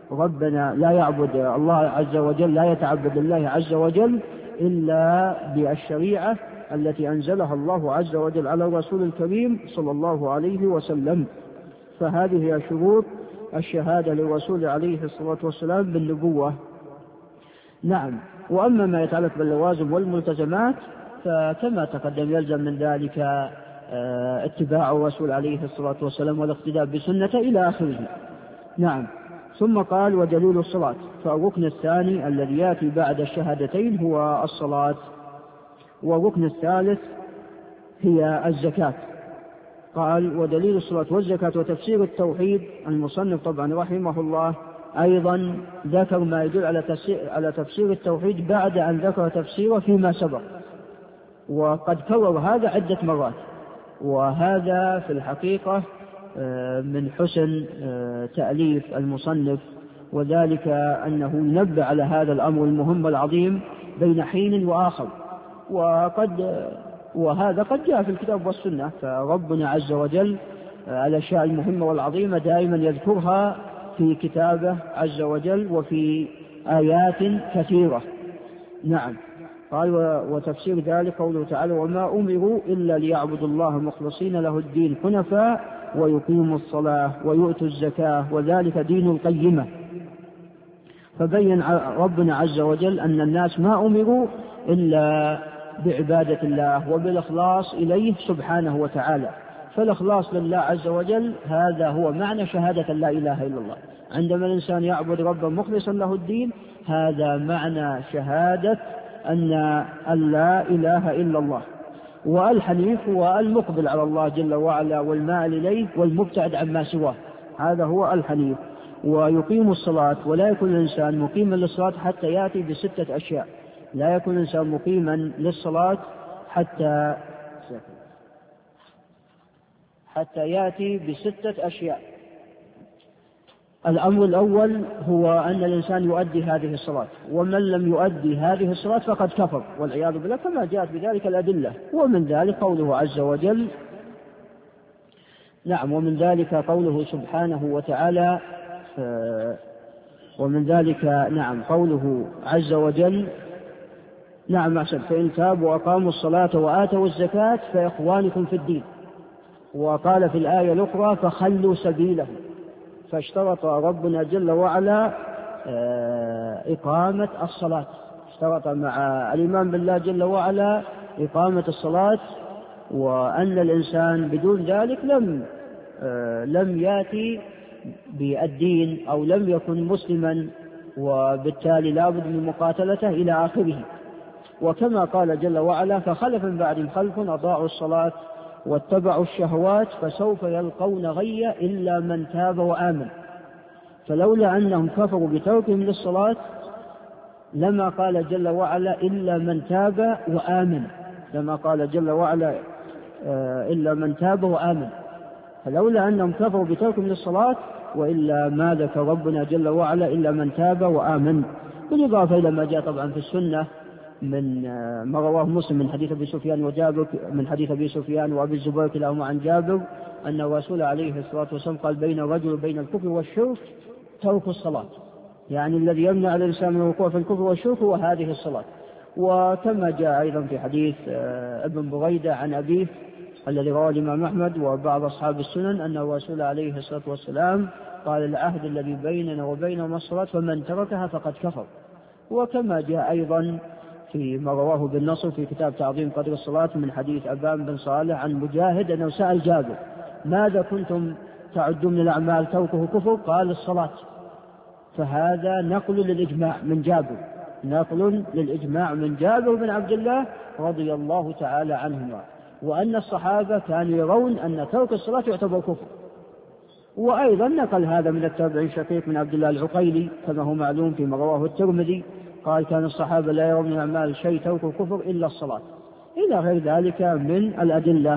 الله عز وجل، لا يتعبد الله عز وجل إلا بالشريعة التي أنزلها الله عز وجل على الرسول الكريم صلى الله عليه وسلم. فهذه هي شروط الشهادة للرسول عليه الصلاة والسلام بالنبوة. نعم. وأما ما يتعلق باللوازم والملتزمات فكما تقدم يلزم من ذلك اتباع الرسول عليه الصلاة والسلام والاقتداء بسنته إلى آخره. نعم. ثم قال ودليل الصلاة، فالركن الثاني الذي يأتي بعد الشهادتين هو الصلاة، والركن الثالث هي الزكاة. قال ودليل الصلاة والزكاة وتفسير التوحيد. المصنف طبعا رحمه الله أيضا ذكر ما يدل على تفسير التوحيد بعد أن ذكر تفسيره فيما سبق، وقد كرر هذا عدة مرات، وهذا في الحقيقة من حسن تأليف المصنف، وذلك أنه ينبه على هذا الأمر المهم والعظيم بين حين وآخر، وهذا قد جاء في الكتاب والسنة. فربنا عز وجل الأشياء المهمة والعظيمة دائما يذكرها في كتابه عز وجل وفي آيات كثيرة. نعم. قال وتفسير ذلك قوله تعالى وما أمروا إلا ليعبدوا الله مخلصين له الدين حنفاء ويقيموا الصلاة ويؤتوا الزكاة وذلك دين القيمة. فبين ربنا عز وجل أن الناس ما أمروا إلا بعبادة الله وبالإخلاص إليه سبحانه وتعالى. فالإخلاص لله عز وجل هذا هو معنى شهادة لا إله إلا الله. عندما الإنسان يعبد ربا مخلصا له الدين هذا معنى شهادة أن لا إله إلا الله. والحنيف هو المقبل على الله جل وعلا والمائل إليه والمبتعد عما سواه، هذا هو الحنيف. ويقيم الصلاة، ولا يكون الإنسان مقيما للصلاة حتى يأتي ب6 أشياء. لا يكون الإنسان مقيما للصلاة حتى يأتي ب6 أشياء. الأمر الأول هو أن الإنسان يؤدي هذه الصلاة، ومن لم يؤدي هذه الصلاة فقد كفر والعياذ بالله كما جاءت بذلك الأدلة. ومن ذلك قوله عز وجل ومن ذلك قوله سبحانه وتعالى ومن ذلك قوله عز وجل فإن تابوا وأقاموا الصلاة وآتوا الزكاة فإخوانكم في الدين. وقال في الآية الأخرى فخلوا سبيله. فاشترط ربنا جل وعلا إقامة الصلاة، اشترط مع الإيمان بالله جل وعلا إقامة الصلاة، وأن الإنسان بدون ذلك لم يأتي بالدين أو لم يكن مسلما، وبالتالي لا بد من مقاتلته إلى آخره. وكما قال جل وعلا فخلف من بعدهم خلف أضاعوا الصلاة واتبعوا الشهوات فسوف يلقون غيا إلا من تاب وآمن. فلولا أنهم كفروا بتركهم للصلاة لما قال جل وعلا إلا من تاب وآمن، لما قال جل وعلا إلا من تاب وآمن، فلولا أنهم كفروا بتركهم للصلاة وإلا ما ذكر ربنا جل وعلا إلا من تاب وآمن. بالإضافة إلى ما جاء طبعا في السنة من ما رواه مسلم من حديث أبي سفيان وجابر، من حديث أبي سفيان وأبي الزبير كلاهما عن جابر أن الرسول عليه الصلاة والسلام قال بين الرجل وبين الكفر والشرك ترك الصلاة، يعني الذي يمنع الإنسان من الوقوع في الكفر والشرك هو هذه الصلاة. وكما جاء أيضا في حديث ابن بريدة عن أبيه الذي رواه الإمام أحمد وبعض أصحاب السنن أن الرسول عليه الصلاة والسلام قال العهد الذي بيننا وبينهم الصلاة فمن تركها فقد كفر. وكما جاء أيضا فيما رواه بالنصر في كتاب تعظيم قدر الصلاة من حديث أبان بن صالح عن مجاهد أنه سأل جابر ماذا كنتم تعدون من الأعمال تركه كفر؟ قال الصلاة. فهذا نقل للإجماع من جابر، نقل للإجماع من جابر بن عبد الله رضي الله تعالى عنهما، وأن الصحابة كانوا يرون أن ترك الصلاة يعتبر كفر. وأيضا نقل هذا من التابعين شقيق من عبد الله العقيلي كما هو معلوم فيما رواه الترمذي قال كان الصحابة لا يرون من الأعمال شيء ترك الكفر إلا الصلاة، إلى غير ذلك من الأدلة.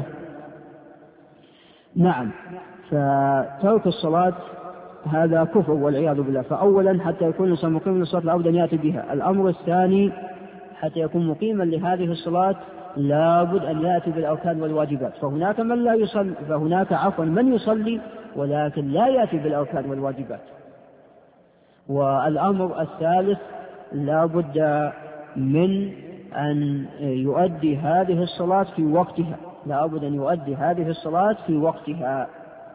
نعم، فترك الصلاة هذا كفر والعياذ بالله. فأولا حتى يكون الإنسان مقيما للصلاة لابد أن يأتي بها. الأمر الثاني حتى يكون مقيما لهذه الصلاة لابد أن يأتي بالأركان والواجبات. فهناك من لا يصلي، فهناك من يصلي ولكن لا يأتي بالأركان والواجبات. والأمر الثالث لابد من أن يؤدي هذه الصلاة في وقتها، لابد أن يؤدي هذه الصلاة في وقتها.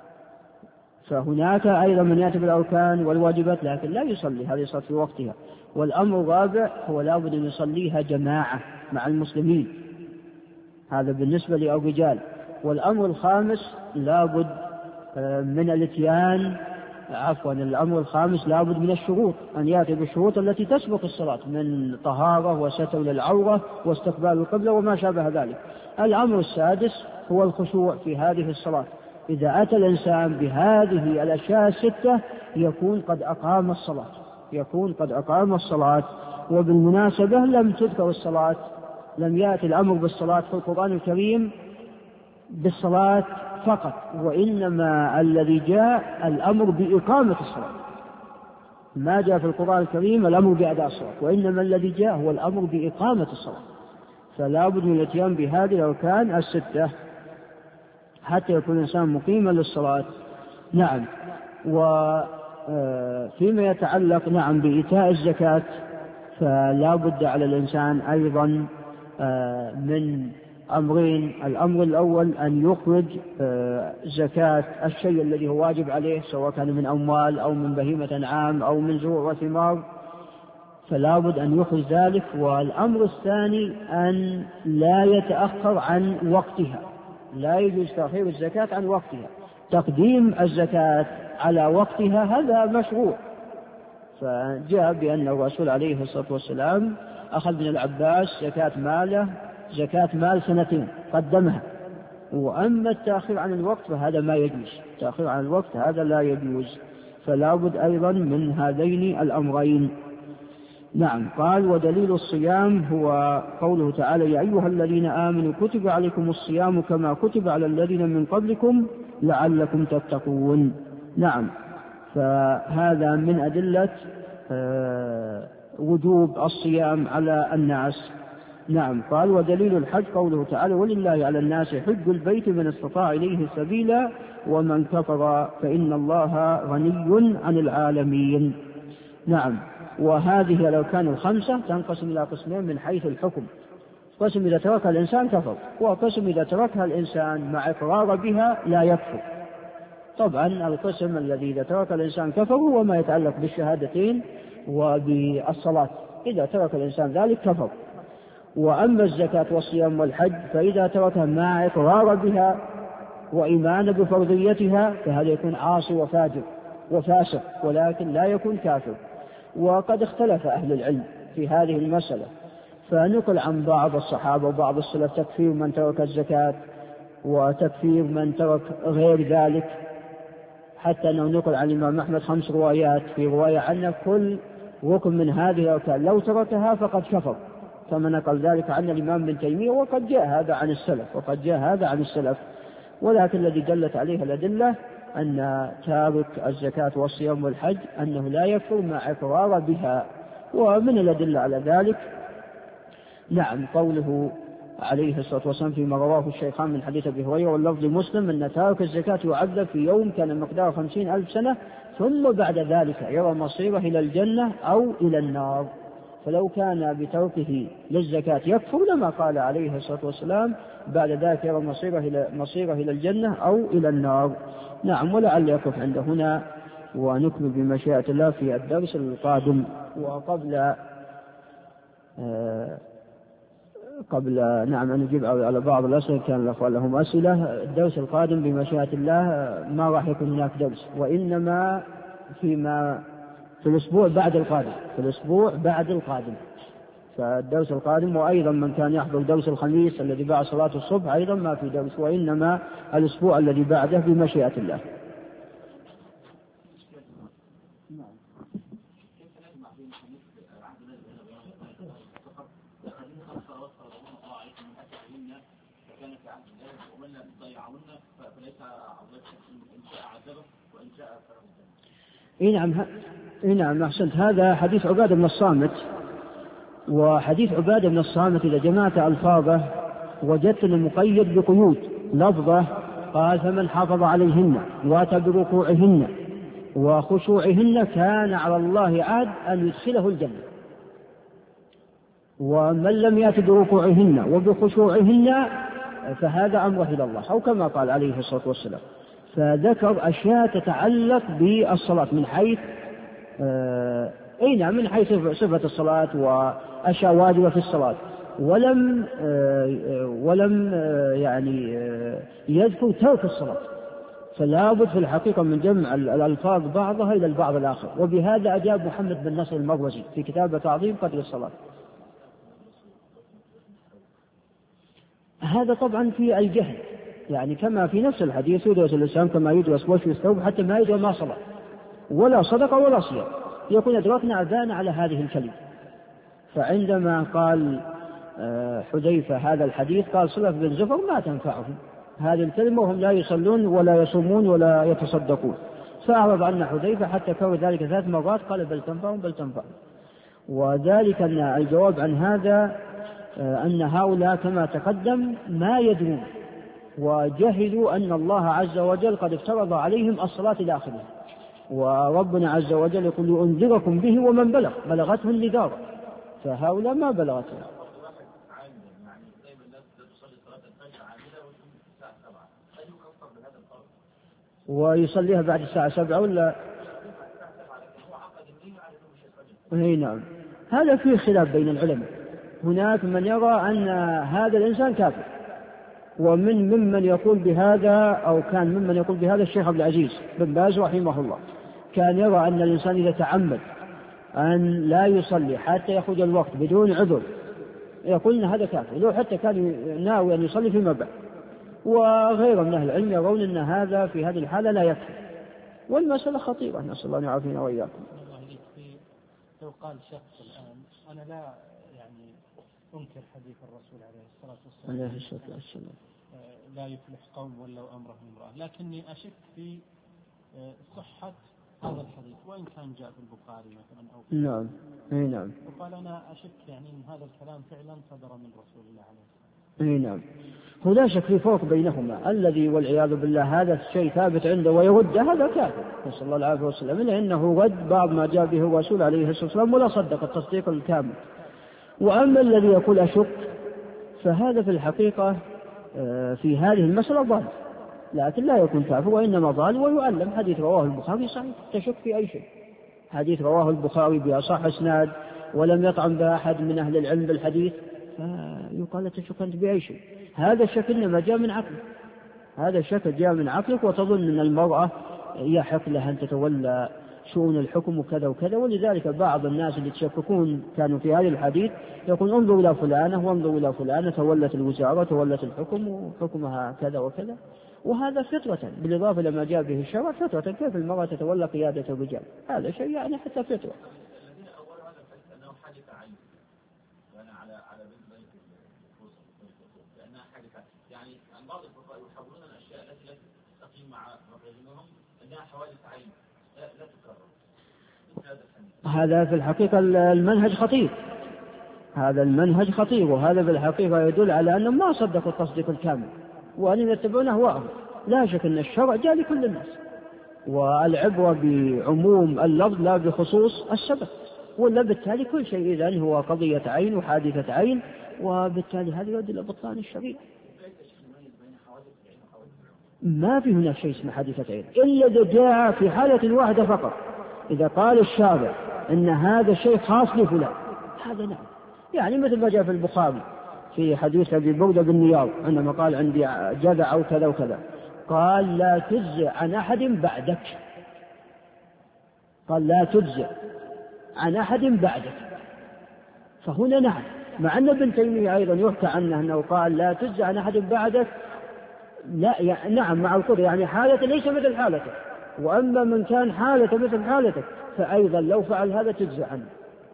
فهناك أيضا من يأتي بالأركان والواجبات لكن لا يصلي هذه الصلاة في وقتها. والأمر الرابع هو لابد أن يصليها جماعة مع المسلمين، هذا بالنسبة للرجال. والأمر الخامس لابد من الاتيان الأمر الخامس لابد من الشروط، أن يأتي بالشروط التي تسبق الصلاة من طهارة وستر للعورة واستقبال القبلة وما شابه ذلك. الأمر السادس هو الخشوع في هذه الصلاة. إذا أتى الإنسان بهذه الأشياء الستة يكون قد أقام الصلاة، يكون قد أقام الصلاة. وبالمناسبة لم تذكر الصلاة، لم يأتي الأمر بالصلاة في القرآن الكريم بالصلاة فقط، وإنما الذي جاء الأمر بإقامة الصلاة. ما جاء في القرآن الكريم الأمر بأداء الصلاة، وإنما الذي جاء هو الأمر بإقامة الصلاة. فلا بد من الاتيان بهذه الأركان الستة حتى يكون الإنسان مقيما للصلاة. نعم. وفيما يتعلق بإيتاء الزكاة فلا بد على الإنسان أيضا من أمرين. الأمر الأول أن يخرج زكاة الشيء الذي هو واجب عليه سواء كان من أموال أو من بهيمة أنعام أو من زروع وثمار، فلا بد أن يخرج ذلك. والأمر الثاني أن لا يتأخر عن وقتها، لا يجوز تأخير الزكاة عن وقتها. تقديم الزكاة على وقتها هذا مشروع، فجاء بأن الرسول عليه الصلاة والسلام أخذ من العباس زكاة مال سنتين قدمها. وأما التأخير عن الوقت فهذا ما يجوز، التأخير عن الوقت هذا لا يجوز. فلا بد أيضا من هذين الأمرين. نعم. قال ودليل الصيام هو قوله تعالى يا أيها الذين آمنوا كتب عليكم الصيام كما كتب على الذين من قبلكم لعلكم تتقون. نعم. فهذا من أدلة وجوب الصيام على الناس. نعم. قال ودليل الحج قوله تعالى ولله على الناس حج البيت من استطاع إليه سبيلا ومن كفر فإن الله غني عن العالمين. نعم. وهذه الأركان الخمسة تنقسم إلى قسمين من حيث الحكم: قسم إذا تركها الإنسان كفر، وقسم إذا تركها الإنسان مع إقرار بها لا يكفر. طبعا القسم الذي إذا ترك الإنسان كفر هو ما يتعلق بالشهادتين وبالصلاة، إذا ترك الإنسان ذلك كفر. وأما الزكاة والصيام والحج فإذا تركها مع إقرار بها وإيمان بفرضيتها فهذا يكون عاصي وفاجر وفاسق ولكن لا يكون كافر. وقد اختلف أهل العلم في هذه المسألة، فنقل عن بعض الصحابة وبعض السلف تكفير من ترك الزكاة وتكفير من ترك غير ذلك، حتى أنه نقل عن الإمام أحمد 5 روايات. في رواية عنه كل ركن من هذه الأركان لو تركها فقد كفر، كما نقل ذلك عن الإمام ابن تيمية، وقد جاء هذا عن السلف. ولكن الذي دلت عليه الأدلة أن تارك الزكاة والصيام والحج أنه لا يكفر مع إقرار بها. ومن الأدلة على ذلك نعم قوله عليه الصلاة والسلام فيما رواه الشيخان من حديث أبي هريرة واللفظ مسلم أن تارك الزكاة يعذب في يوم كان مقداره 50,000 سنة ثم بعد ذلك يرى مصيره إلى الجنة أو إلى النار. فلو كان بتركه للزكاة يكفر لما قال عليه الصلاة والسلام بعد ذلك يرى مصيره إلى الجنة أو إلى النار. نعم، ولعل يقف عند هنا ونكمل بمشيئة الله في الدرس القادم. وقبل نعم أن نجيب على بعض الأسئلة كان الأخوان لهم أسئلة. الدرس القادم بمشيئة الله ما راح يكون هناك درس، وإنما في الأسبوع بعد القادم، فالدرس القادم. وأيضا من كان يحضر درس الخميس الذي بعد صلاة الصبح أيضا ما في درس، وإنما الأسبوع الذي بعده بمشيئة الله. نعم أحسنت. هذا حديث عبادة بن الصامت، وحديث عبادة بن الصامت إذا جمعت ألفاظه وجدت المقيد بقيود. لفظه قال فمن حافظ عليهن واتى بركوعهن وخشوعهن كان على الله عهد أن يدخله الجنة، ومن لم يأت بركوعهن وبخشوعهن فهذا أمره إلى الله، أو كما قال عليه الصلاة والسلام. فذكر أشياء تتعلق بالصلاة من حيث من حيث صفة الصلاة وأشياء واجبة في الصلاة، ولم يذكر ترك الصلاة. فلا بد في الحقيقة من جمع الألفاظ بعضها إلى البعض الآخر. وبهذا أجاب محمد بن نصر المروزي في كتاب تعظيم قدر الصلاة. هذا طبعا في الجهل، يعني كما في نفس الحديث يدرس الإسلام كما يدرس وش الثوب حتى ما يدري ما صلى ولا صدق ولا صيام، يكون أدركنا أذان على هذه الكلمة. فعندما قال حذيفة هذا الحديث قال صلة بن زفر ما تنفعهم هذه الكلمة وهم لا يصلون ولا يصومون ولا يتصدقون، فأعرض عن حذيفة حتى كرر ذلك 3 مرات قال بل تنفعهم. وذلك أن الجواب عن هذا أن هؤلاء كما تقدم ما يدرون وجهلوا أن الله عز وجل قد افترض عليهم الصلاة إلى آخره، وربنا عز وجل يقول أنذركم به ومن بلغته النذار، فهؤلاء ما بلغته. ويصليها بعد الساعة 7 ولا؟ نعم، هذا فيه خلاف بين العلماء. هناك من يرى أن هذا الإنسان كافر، وممن يقول بهذا أو كان ممن يقول بهذا الشيخ عبد العزيز بن باز رحمه الله، كان يرى أن الإنسان إذا تعمد أن لا يصلي حتى يخرج الوقت بدون عذر يقول أن هذا كافر، لو حتى كان ناوي أن يصلي فيما بعد. وغير من أهل العلم يرون أن هذا في هذه الحالة لا يكفي، والمسألة خطيرة، نسأل الله أن يعافينا وإياكم. لو قال شخص الآن أنا لا أنكر حديث الرسول عليه الصلاة والسلام لا يفلح قوم ولو أمره امرأة، لكني أشك في صحة هذا الحديث وإن كان جاء في البخاري مثلا أو في نعم. وقال أنا أشك إن هذا الكلام فعلا صدر من رسول الله عليه الصلاة والسلام. نعم، هو لا شك في فرق بينهما. الذي والعياذ بالله هذا الشيء ثابت عنده ويرد هذا كافر نسأل الله العافية والسلام، لأنه رد بعض ما جاء به الرسول عليه الصلاة والسلام ولا صدق التصديق الكامل. وأما الذي يقول أشك فهذا في الحقيقة في هذه المسألة ضال، لكن لا يكون كافر وإنما ضال ويعلم. حديث رواه البخاري صحيح، تشك في أي شيء، حديث رواه البخاري بأصح إسناد ولم يطعن بأحد من أهل العلم بالحديث، فيقال تشك أنت بأي شيء. هذا الشك إنما جاء من عقلك، هذا الشك جاء من عقلك، وتظن أن المرأة يحق لها أن تتولى شؤون الحكم وكذا وكذا. ولذلك بعض الناس اللي يتشككون كانوا في هذا الحديث يقول انظر إلى فلانة وانظر إلى فلانة تولت الوزارة تولت الحكم وحكمها كذا وكذا، وهذا فطرة بالإضافة لما جاء به الشرع فطرة. كيف المرأة تتولى قيادة الرجال؟ هذا شيء حتى فطرة. بعض الفقهاء يحولون الأشياء التي لا تستقيم مع مغازلهم أنها حوادث عين لا تكرر. هذا في الحقيقة المنهج خطير، هذا المنهج خطير، وهذا في الحقيقة يدل على أنهم ما صدقوا التصديق الكامل وأن يتبعون أهواءهم. لا شك أن الشرع جاء لكل الناس، والعبرة بعموم اللفظ لا بخصوص السبب، ولا بالتالي كل شيء إذن هو قضية عين وحادثة عين، وبالتالي هذا يؤدي إلى بطلان الشريعة. ما في هناك شيء اسمه حادثة عين إلا إذا جاء في حالة واحدة فقط. إذا قال الشارع إن هذا الشيء خاص لفلان هذا نعم، يعني مثل ما جاء في البخاري في حديث أبي بردة بن نيار عندما قال عندي جذع أو كذا وكذا، قال لا تجزئ عن أحد بعدك، قال لا تجزئ عن أحد بعدك. فهنا نعم، مع أن ابن تيمية أيضا يحكى عنه أنه قال لا تجزئ عن أحد بعدك، لا يعني نعم مع القدر، يعني حالة ليس مثل حالتك، وأما من كان حالة مثل حالتك فأيضا لو فعل هذا تجزئ عنه.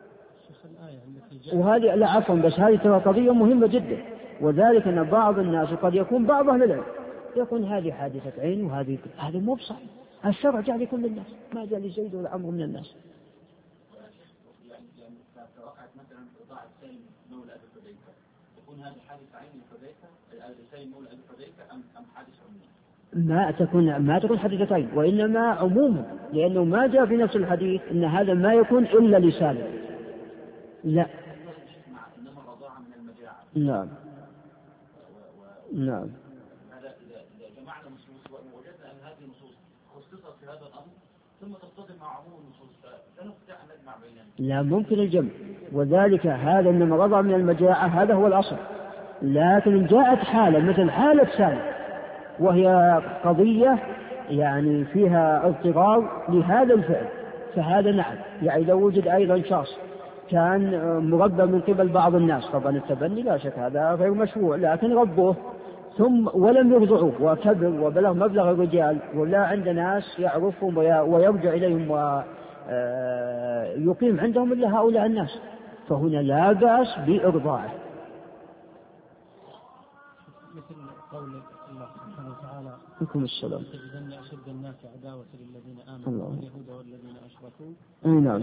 وهذه لا عفوا، بس هذه قضية مهمة جدا، وذلك أن بعض الناس قد يكون بعض أهل العلم يقول هذه حادثة عين وهذه هذا مو بصحيح. الشرع جاء لكل الناس، ما جاء لزيد ولا عمرو من الناس. وقعت مثلا إضاعة سيم مولى أبي حذيفة، تكون هذه حادثة عين لحذيفة سيم مولى أبي حذيفة أم حادث عمومي؟ ما تكون حادثة عين، وإنما عموما، لأنه ما جاء في نفس الحديث إن هذا ما يكون إلا لسالم. لا إنما الرضاعة من المجاعة. نعم نعم. هذا إذا جمعنا نصوص ووجدنا أن هذه النصوص خصصت في هذا الأمر ثم تصطدم مع عموم النصوص فلا نستطيع أن نجمع بينهم. لا ممكن الجمع، وذلك هذا إنما الرضاعة من المجاعة هذا هو الأصل، لكن جاءت حالة مثل حالة سالم وهي قضية يعني فيها اضطرار لهذا الفعل، فهذا نعم، يعني لو وجد أيضا شخص كان مربى من قبل بعض الناس، طبعا التبني لا شك هذا غير مشروع، لكن ربوه ثم ولم يرضعوه وكبر وبلغ مبلغ الرجال ولا عند ناس يعرفهم ويرجع إليهم ويقيم عندهم إلا هؤلاء الناس، فهنا لا بأس بإرضاعه. مثل قول الله سبحانه وتعالى عليكم السلام. تجدن أشد الناس عداوة للذين آمنوا اليهود والذين أشركوا. نعم.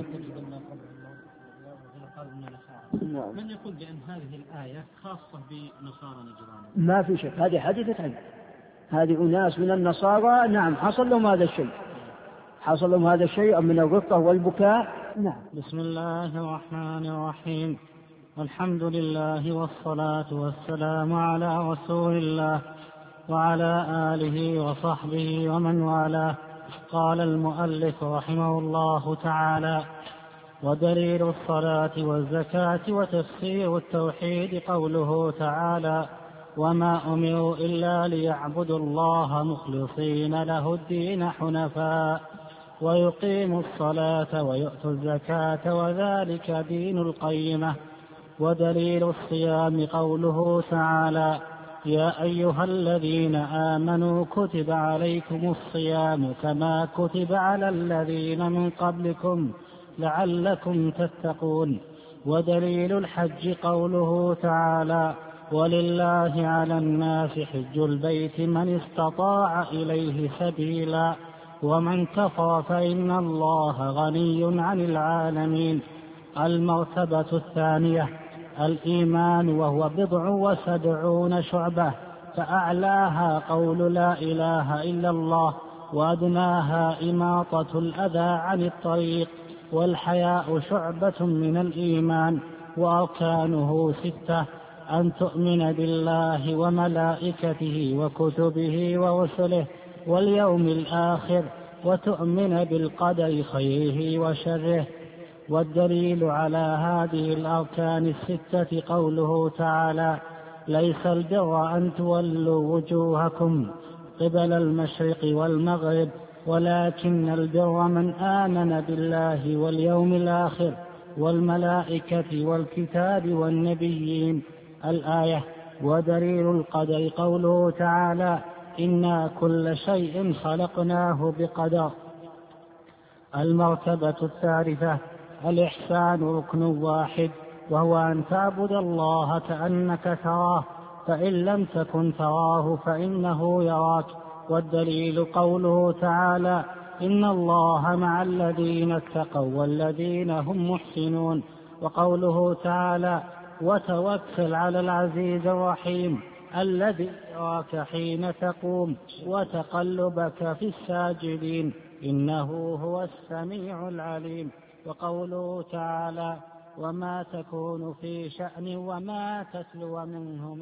من يقول بأن هذه الآية خاصة بنصارى نجران؟ ما في شك، هذه حديثة عنه، هذه أناس من النصارى نعم حصل لهم هذا الشيء، حصل لهم هذا الشيء من الرقة والبكاء. نعم. بسم الله الرحمن الرحيم، الحمد لله والصلاة والسلام على رسول الله وعلى آله وصحبه ومن والاه. قال المؤلف رحمه الله تعالى: ودليل الصلاة والزكاة وتفسير التوحيد قوله تعالى: وما أمروا إلا ليعبدوا الله مخلصين له الدين حنفاء ويقيموا الصلاة ويؤتوا الزكاة وذلك دين القيمة. ودليل الصيام قوله تعالى: يا أيها الذين آمنوا كتب عليكم الصيام كما كتب على الذين من قبلكم لعلكم تتقون. ودليل الحج قوله تعالى: ولله على الناس حج البيت من استطاع إليه سبيلا ومن كفر فإن الله غني عن العالمين. المرتبة الثانية الإيمان، وهو 70 شعبة، فأعلاها قول لا إله إلا الله، وأدناها إماطة الأذى عن الطريق. والحياء شعبة من الإيمان، وأركانه 6: أن تؤمن بالله وملائكته وكتبه ورسله واليوم الآخر، وتؤمن بالقدر خيره وشره. والدليل على هذه الأركان 6 قوله تعالى: ليس البر أن تولوا وجوهكم قبل المشرق والمغرب ولكن البر من آمن بالله واليوم الآخر والملائكة والكتاب والنبيين. الآية. ودليل القدر قوله تعالى: إنا كل شيء خلقناه بقدر. المرتبة الثالثة الإحسان ركن واحد، وهو أن تعبد الله كأنك تراه فإن لم تكن تراه فإنه يراك. والدليل قوله تعالى: إن الله مع الذين اتقوا والذين هم محسنون. وقوله تعالى: وتوكل على العزيز الرحيم الذي يراك حين تقوم وتقلبك في الساجدين إنه هو السميع العليم. وقوله تعالى: وما تكون في شأن وما تتلو منه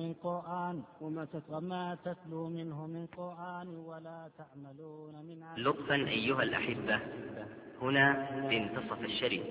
من قرآن ولا تعملون من عمل. لطفا أيها الأحبة، هنا بمنتصف الشريط.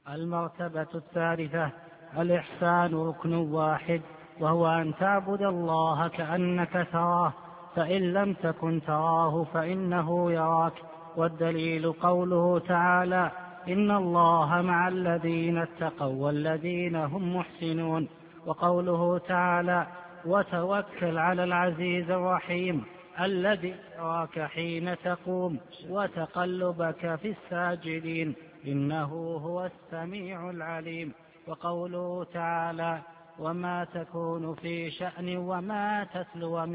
المرتبة الثالثة: الإحسان ركن واحد، وهو أن تعبد الله كأنك تراه، فإن لم تكن تراه فإنه يراك. والدليل قوله تعالى: إن الله مع الذين اتقوا والذين هم محسنون. وقوله تعالى: وتوكل على العزيز الرحيم الذي يراك حين تقوم وتقلبك في الساجدين إنه هو السميع العليم. وقوله تعالى: وما تكون في شأن وما تتلو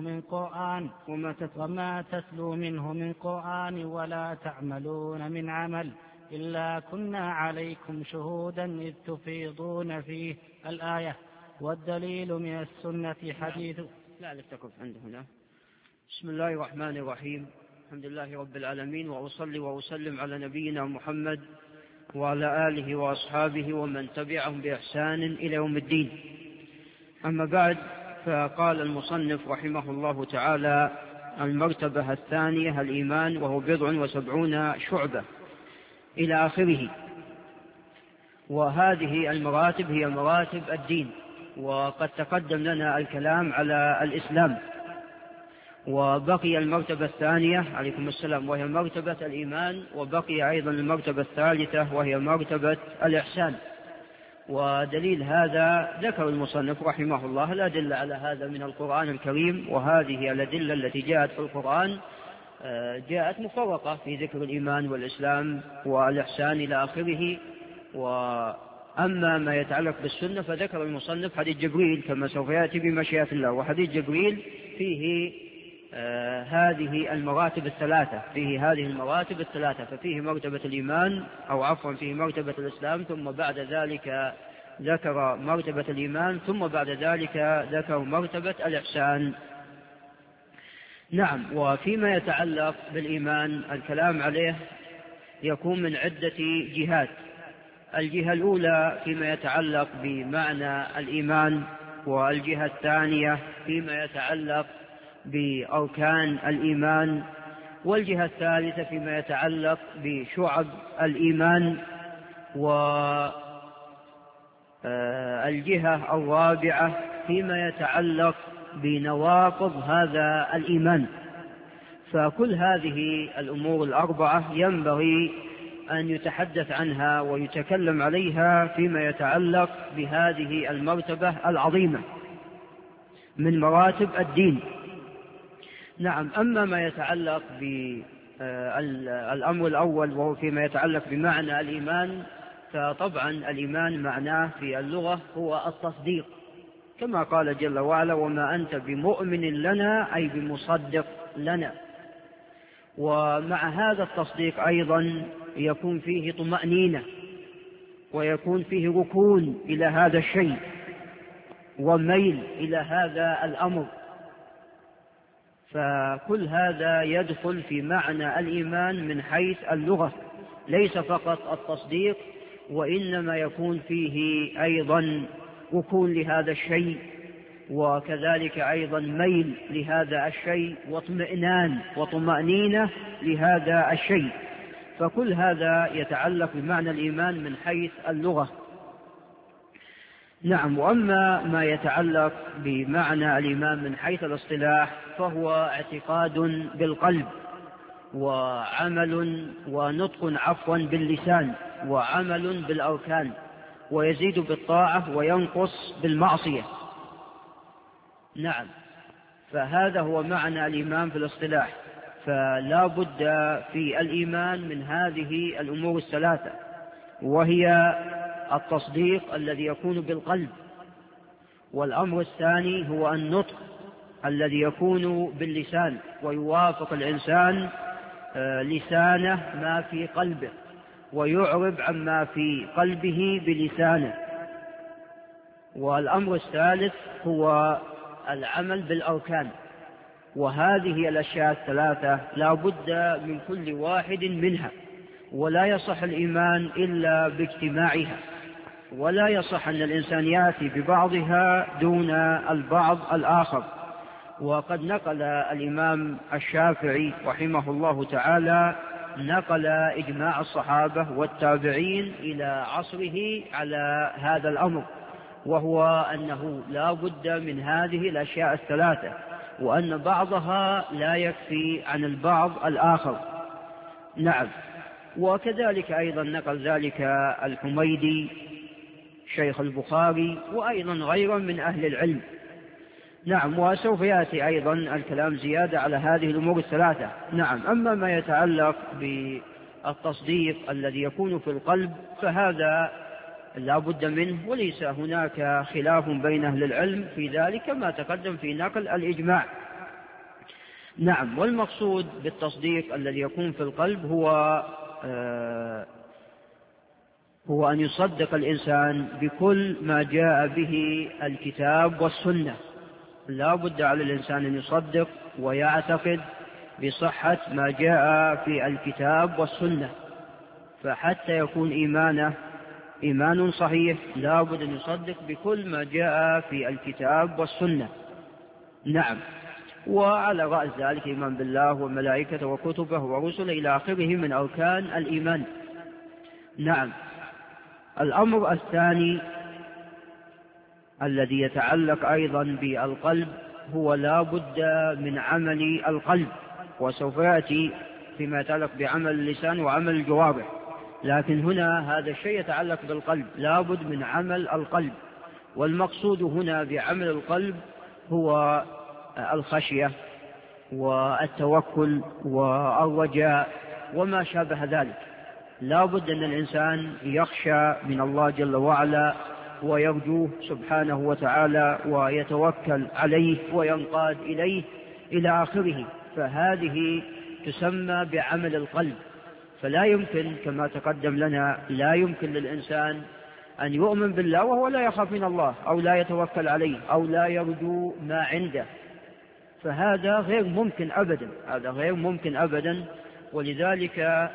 منه من قرآن ولا تعملون من عمل إلا كنا عليكم شهودا إذ تفيضون فيه. الآية. والدليل من السنة حديث. لا لتقف عنده هنا. بسم الله الرحمن الرحيم. الحمد لله رب العالمين، وأصلي وأسلم على نبينا محمد وعلى آله وأصحابه ومن تبعهم بإحسان إلى يوم الدين. أما بعد، فقال المصنف رحمه الله تعالى: المرتبة الثانية الإيمان، وهو 70 شعبة إلى آخره. وهذه المراتب هي مراتب الدين، وقد تقدم لنا الكلام على الإسلام، وبقي المرتبة الثانية عليكم السلام وهي مرتبة الإيمان، وبقي أيضا المرتبة الثالثة وهي مرتبة الإحسان. ودليل هذا ذكر المصنف رحمه الله الأدلة على هذا من القرآن الكريم، وهذه الأدلة التي جاءت في القرآن جاءت مفرقة في ذكر الإيمان والإسلام والإحسان إلى آخره. وأما ما يتعلق بالسنة فذكر المصنف حديث جبريل كما سوف يأتي بمشيئة الله. وحديث جبريل فيه هذه المراتب الثلاثة، ففيه مرتبة الإيمان فيه مرتبة الإسلام، ثم بعد ذلك ذكر مرتبة الإيمان، ثم بعد ذلك ذكر مرتبة الإحسان. نعم. وفيما يتعلق بالإيمان الكلام عليه يكون من عدة جهات. الجهة الأولى فيما يتعلق بمعنى الإيمان، والجهة الثانية فيما يتعلق بأركان الإيمان، والجهة الثالثة فيما يتعلق بشعب الإيمان، والجهة الرابعة فيما يتعلق بنواقض هذا الإيمان. فكل هذه الأمور الأربعة ينبغي أن يتحدث عنها ويتكلم عليها فيما يتعلق بهذه المرتبة العظيمة من مراتب الدين. نعم. أما ما يتعلق بالأمر الأول وهو فيما يتعلق بمعنى الإيمان، فطبعا الإيمان معناه في اللغة هو التصديق، كما قال جل وعلا: وما أنت بمؤمن لنا أي بمصدق لنا. ومع هذا التصديق أيضا يكون فيه طمأنينة، ويكون فيه ركون إلى هذا الشيء وميل إلى هذا الأمر. فكل هذا يدخل في معنى الإيمان من حيث اللغة، ليس فقط التصديق، وإنما يكون فيه أيضا ركون لهذا الشيء، وكذلك أيضا ميل لهذا الشيء، واطمئنان وطمأنينة لهذا الشيء. فكل هذا يتعلق بمعنى الإيمان من حيث اللغة. نعم. وأما ما يتعلق بمعنى الإيمان من حيث الاصطلاح فهو اعتقاد بالقلب، وعمل ونطق باللسان، وعمل بالأركان، ويزيد بالطاعة وينقص بالمعصية. نعم. فهذا هو معنى الإيمان في الاصطلاح. فلا بد في الإيمان من هذه الأمور الثلاثة، وهي التصديق الذي يكون بالقلب، والأمر الثاني هو النطق الذي يكون باللسان، ويوافق الإنسان لسانه ما في قلبه، ويعرب عما في قلبه بلسانه. والأمر الثالث هو العمل بالأركان. وهذه الأشياء الثلاثة لا بد من كل واحد منها، ولا يصح الإيمان إلا باجتماعها، ولا يصح أن الإنسان يأتي ببعضها دون البعض الآخر. وقد نقل الإمام الشافعي رحمه الله تعالى نقل إجماع الصحابة والتابعين إلى عصره على هذا الأمر، وهو أنه لا بد من هذه الأشياء الثلاثة، وأن بعضها لا يكفي عن البعض الآخر. نعم. وكذلك أيضا نقل ذلك الحميدي شيخ البخاري وأيضا غيره من أهل العلم. نعم. وسوف يأتي أيضا الكلام زيادة على هذه الأمور الثلاثة. نعم. أما ما يتعلق بالتصديق الذي يكون في القلب فهذا لا بد منه، وليس هناك خلاف بين أهل العلم في ذلك كما تقدم في نقل الإجماع. نعم. والمقصود بالتصديق الذي يكون في القلب هو أن يصدق الإنسان بكل ما جاء به الكتاب والسنة. لا بد على الإنسان أن يصدق ويعتقد بصحة ما جاء في الكتاب والسنة، فحتى يكون إيمان صحيح لا بد أن يصدق بكل ما جاء في الكتاب والسنة. نعم. وعلى رأس ذلك إيمان بالله وملائكته وكتبه ورسله إلى آخره من أركان الإيمان. نعم. الأمر الثاني الذي يتعلق أيضا بالقلب هو لا بد من عمل القلب، وسوف يأتي فيما يتعلق بعمل اللسان وعمل الجوارح، لكن هنا هذا الشيء يتعلق بالقلب، لا بد من عمل القلب. والمقصود هنا بعمل القلب هو الخشية والتوكل والرجاء وما شابه ذلك. لا بد أن الإنسان يخشى من الله جل وعلا ويرجوه سبحانه وتعالى ويتوكل عليه وينقاد إليه إلى آخره، فهذه تسمى بعمل القلب. فلا يمكن كما تقدم لنا لا يمكن للإنسان أن يؤمن بالله وهو لا يخاف من الله أو لا يتوكل عليه أو لا يرجو ما عنده، فهذا غير ممكن أبدا، هذا غير ممكن أبدا. ولذلك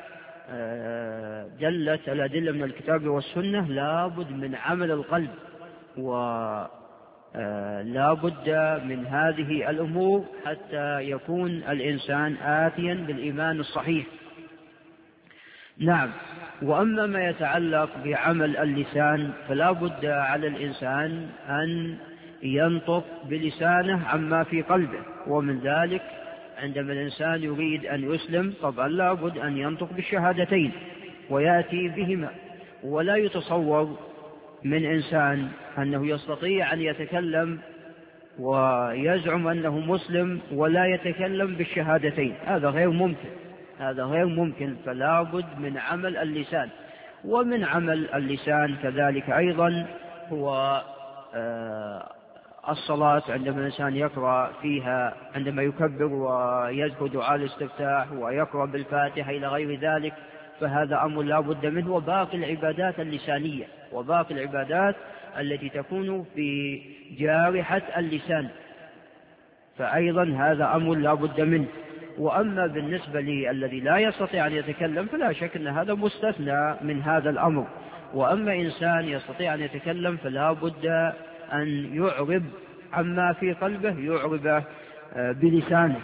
دلت الأدلة من الكتاب والسنة لا بد من عمل القلب، ولا بد من هذه الأمور حتى يكون الإنسان آتيا بالإيمان الصحيح. نعم. وأما ما يتعلق بعمل اللسان فلا بد على الإنسان أن ينطق بلسانه عما في قلبه، ومن ذلك عندما الإنسان يريد أن يسلم طبعا لا بد أن ينطق بالشهادتين ويأتي بهما، ولا يتصور من إنسان أنه يستطيع أن يتكلم ويزعم أنه مسلم ولا يتكلم بالشهادتين، هذا غير ممكن، هذا غير ممكن. فلا بد من عمل اللسان. ومن عمل اللسان كذلك أيضا هو الصلاة، عندما الإنسان يقرأ فيها عندما يكبر ويذكر دعاء الاستفتاح ويقرأ بالفاتحة إلى غير ذلك، فهذا أمر لا بد منه. وباقي العبادات اللسانية وباقي العبادات التي تكون في جارحة اللسان فأيضا هذا أمر لا بد منه. وأما بالنسبة للذي لا يستطيع أن يتكلم فلا شك أن هذا مستثنى من هذا الأمر. وأما إنسان يستطيع أن يتكلم فلا بد أن يعرب عما في قلبه، يعرب بلسانه.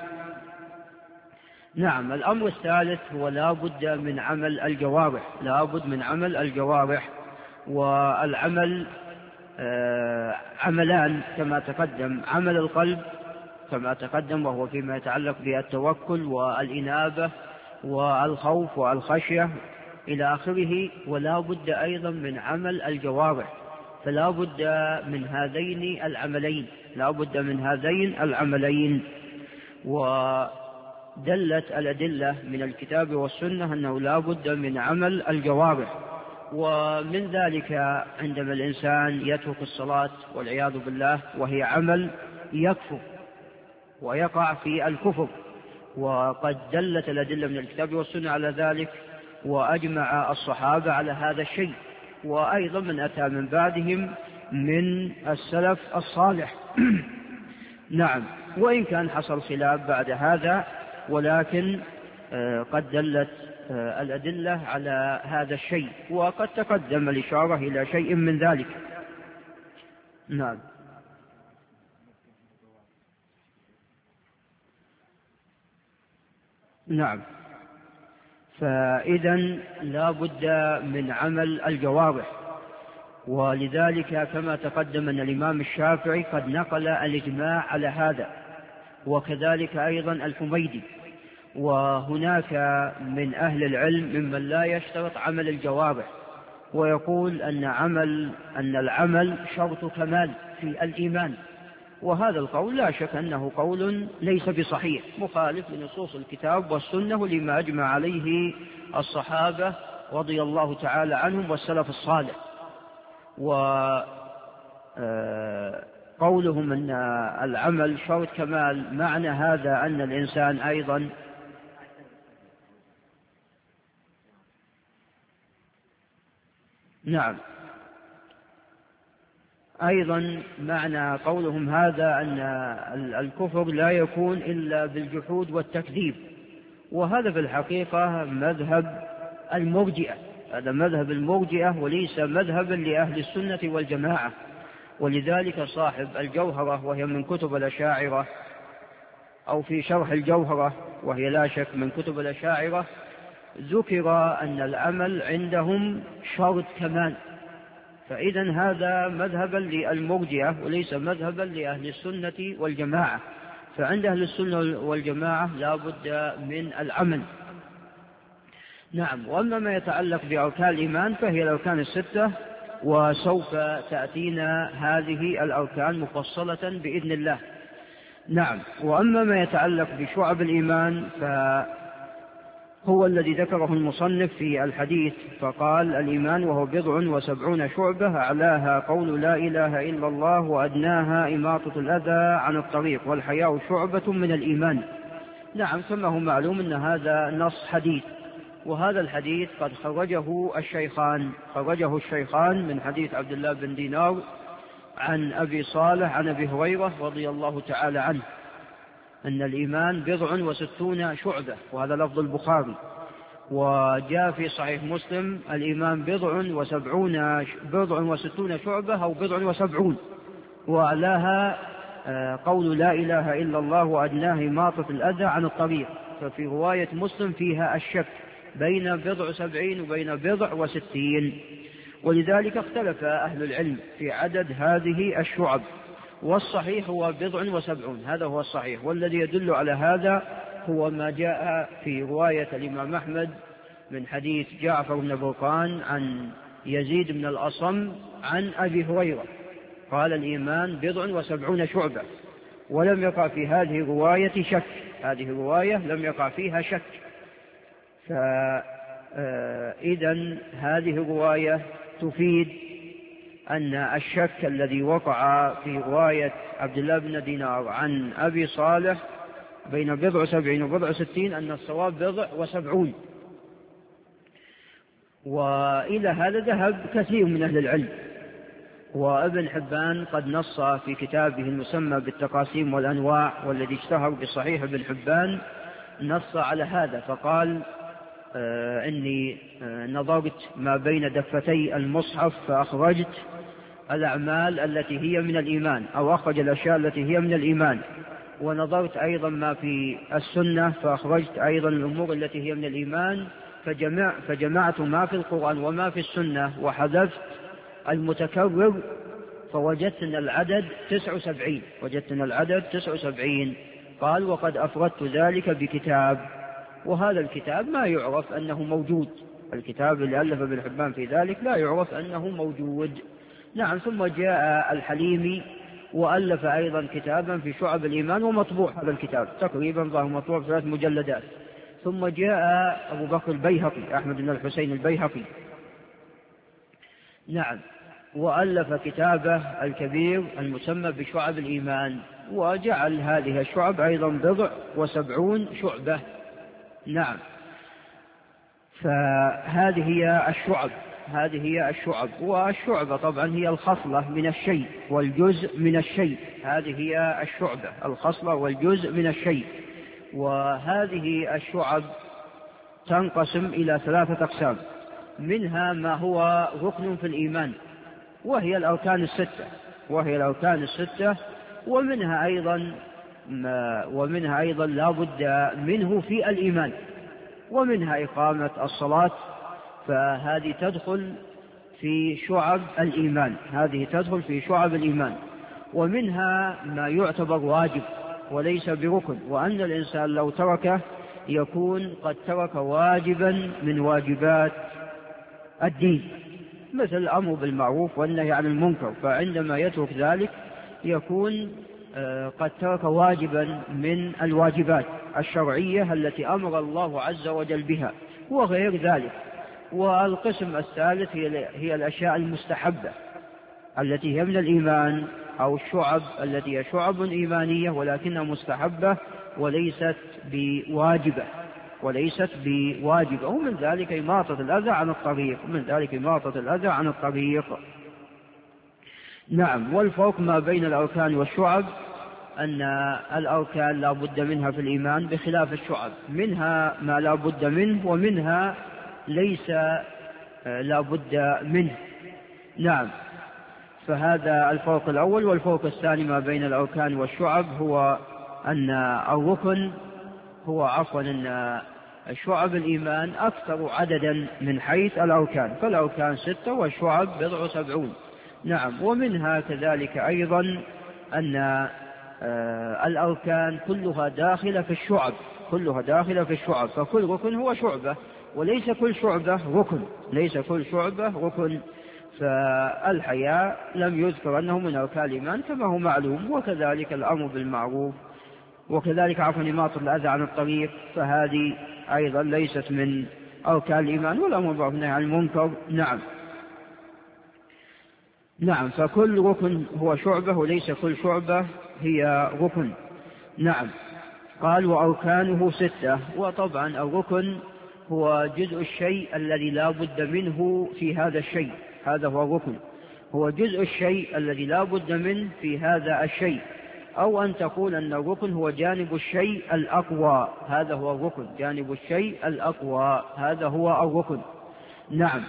نعم. الأمر الثالث هو لا بد من عمل الجوارح، لا بد من عمل الجوارح. والعمل عملان كما تقدم، عمل القلب كما تقدم وهو فيما يتعلق بالتوكل والإنابة والخوف والخشية إلى آخره، ولا بد أيضا من عمل الجوارح، فلا بد من هذين العملين، لا بد من هذين العملين. ودلت الأدلة من الكتاب والسنة أنه لا بد من عمل الجوارح. ومن ذلك عندما الإنسان يترك الصلاة والعياذ بالله وهي عمل يكفر ويقع في الكفر، وقد دلت الأدلة من الكتاب والسنة على ذلك، وأجمع الصحابة على هذا الشيء، وأيضا من أتى من بعدهم من السلف الصالح. نعم. وإن كان حصل خلاف بعد هذا، ولكن قد دلت الأدلة على هذا الشيء، وقد تقدم الإشارة إلى شيء من ذلك. نعم. نعم. فإذا لا بد من عمل الجوارح، ولذلك كما تقدم أن الإمام الشافعي قد نقل الإجماع على هذا، وكذلك أيضا الحميدي. وهناك من أهل العلم ممن لا يشترط عمل الجوارح، ويقول أن العمل شرط كمال في الإيمان، وهذا القول لا شك أنه قول ليس بصحيح، مخالف لنصوص الكتاب والسنة لما أجمع عليه الصحابة رضي الله تعالى عنهم والسلف الصالح. وقولهم أن العمل شرط كمال، معنى هذا أن الإنسان أيضا نعم، أيضا معنى قولهم هذا أن الكفر لا يكون إلا بالجحود والتكذيب، وهذا في الحقيقة مذهب المرجئة، هذا مذهب المرجئة وليس مذهبا لأهل السنة والجماعة. ولذلك صاحب الجوهرة، وهي من كتب الأشاعرة، أو في شرح الجوهرة وهي لا شك من كتب الأشاعرة، ذكر أن العمل عندهم شرط كمال، فإذا هذا مذهبا للمرجئة وليس مذهبا لأهل السنة والجماعة. فعند أهل السنة والجماعة لا بد من العمل. نعم. وأما ما يتعلق بأركان الإيمان فهي الأركان الستة، وسوف تأتينا هذه الأركان مفصلة بإذن الله. نعم. وأما ما يتعلق بشعب الإيمان فهو الذي ذكره المصنف في الحديث، فقال: الإيمان وهو 70 شعبة، أعلاها قول لا إله إلا الله، وأدناها إماطة الأذى عن الطريق، والحياء شعبة من الإيمان. نعم، كما هو معلوم أن هذا نص حديث، وهذا الحديث قد خرجه الشيخان من حديث عبد الله بن دينار عن أبي صالح عن أبي هريرة رضي الله تعالى عنه أن الإيمان 60 شعبة، وهذا لفظ البخاري. وجاء في صحيح مسلم: الإيمان 60 شعبة أو 70، وأعلاها قول لا إله إلا الله، وأدناها إماطة الأذى عن الطريق. ففي رواية مسلم فيها الشك بين 70 وبين 60، ولذلك اختلف أهل العلم في عدد هذه الشعب، والصحيح هو 70، هذا هو الصحيح. والذي يدل على هذا هو ما جاء في رواية الإمام أحمد من حديث جعفر بن برقان عن يزيد بن الأصم عن أبي هريرة قال: الإيمان 70 شعبة، ولم يقع في هذه الرواية شك، هذه الرواية لم يقع فيها شك. فإذا هذه الرواية تفيد أن الشك الذي وقع في رواية عبد الله بن دينار عن أبي صالح بين 70 و 60 أن الصواب 70. وإلى هذا ذهب كثير من أهل العلم، وابن حبان قد نص في كتابه المسمى بالتقاسيم والأنواع، والذي اشتهر بصحيح ابن حبان، نص على هذا فقال: إني نظرت ما بين دفتي المصحف فأخرجت الأعمال التي هي من الإيمان، أو أخرج الأشياء التي هي من الإيمان، ونظرت أيضا ما في السنة فأخرجت أيضا الأمور التي هي من الإيمان، فجمعت ما في القرآن وما في السنة وحذفت المتكرر، فوجدت أن العدد 79. قال: وقد أفردت ذلك بكتاب، وهذا الكتاب ما يعرف أنه موجود، الكتاب اللي ألف ابن حبان في ذلك لا يعرف أنه موجود. نعم. ثم جاء الحليمي وألف أيضا كتابا في شعب الإيمان، ومطبوع هذا الكتاب تقريبا، ظهر مطبوع في 3 مجلدات. ثم جاء أبو بكر البيهقي، أحمد بن الحسين البيهقي، نعم، وألف كتابه الكبير المسمى بشعب الإيمان، وجعل هذه الشعب أيضا 70 شعبة. نعم. فهذه هي الشعب، والشعبة طبعا هي الخصلة من الشيء والجزء من الشيء، هذه هي الشعبة، الخصلة والجزء من الشيء. وهذه الشعب تنقسم إلى 3 أقسام، منها ما هو ركن في الإيمان وهي الأركان الستة، ومنها أيضا لا بد منه في الإيمان، ومنها إقامة الصلاة، فهذه تدخل في شعب الإيمان، هذه تدخل في شعب الإيمان. ومنها ما يعتبر واجب وليس بركن، وأن الإنسان لو تركه يكون قد ترك واجبا من واجبات الدين، مثل الأمر بالمعروف والنهي عن المنكر، فعندما يترك ذلك يكون قد ترك واجبا من الواجبات الشرعية التي أمر الله عز وجل بها وغير ذلك. والقسم الثالث هي الأشياء المستحبة التي هي من الإيمان، أو الشعب التي هي شعب إيمانية ولكنها مستحبة وليست بواجبة، ومن ذلك إماطة الأذى عن الطريق، نعم. والفرق ما بين الأركان والشعب أن الأركان لا بد منها في الإيمان بخلاف الشعب، منها ما لا بد منه ومنها ليس لا بد منه، نعم. فهذا الفرق الأول. والفرق الثاني ما بين الأركان والشعب هو أن الركن أن شعب الإيمان أكثر عددا من حيث الأركان، فالأركان 6 والشعب 70، نعم. ومنها كذلك أيضا أن الأركان كلها داخلة في الشعب، فكل ركن هو شعبة، وليس كل شعبة ركن. فالحياء لم يذكر أنه من أركان الإيمان كما هو معلوم، وكذلك الأمر بالمعروف، وكذلك إماطة الأذى عن الطريق، فهذه أيضا ليست من أركان الإيمان، والأمر بالمعروف والنهي عن المنكر، نعم. فكل ركن هو شعبة وليس كل شعبة هي ركن، نعم. قال وأركانه 6. وطبعا الركن هو جزء الشيء الذي لا بد منه في هذا الشيء، هذا هو الركن، هو جزء الشيء الذي لا بد منه في هذا الشيء. أو أن تقول أن الركن هو جانب الشيء الأقوى، هذا هو الركن، جانب الشيء الأقوى هذا هو الركن، نعم.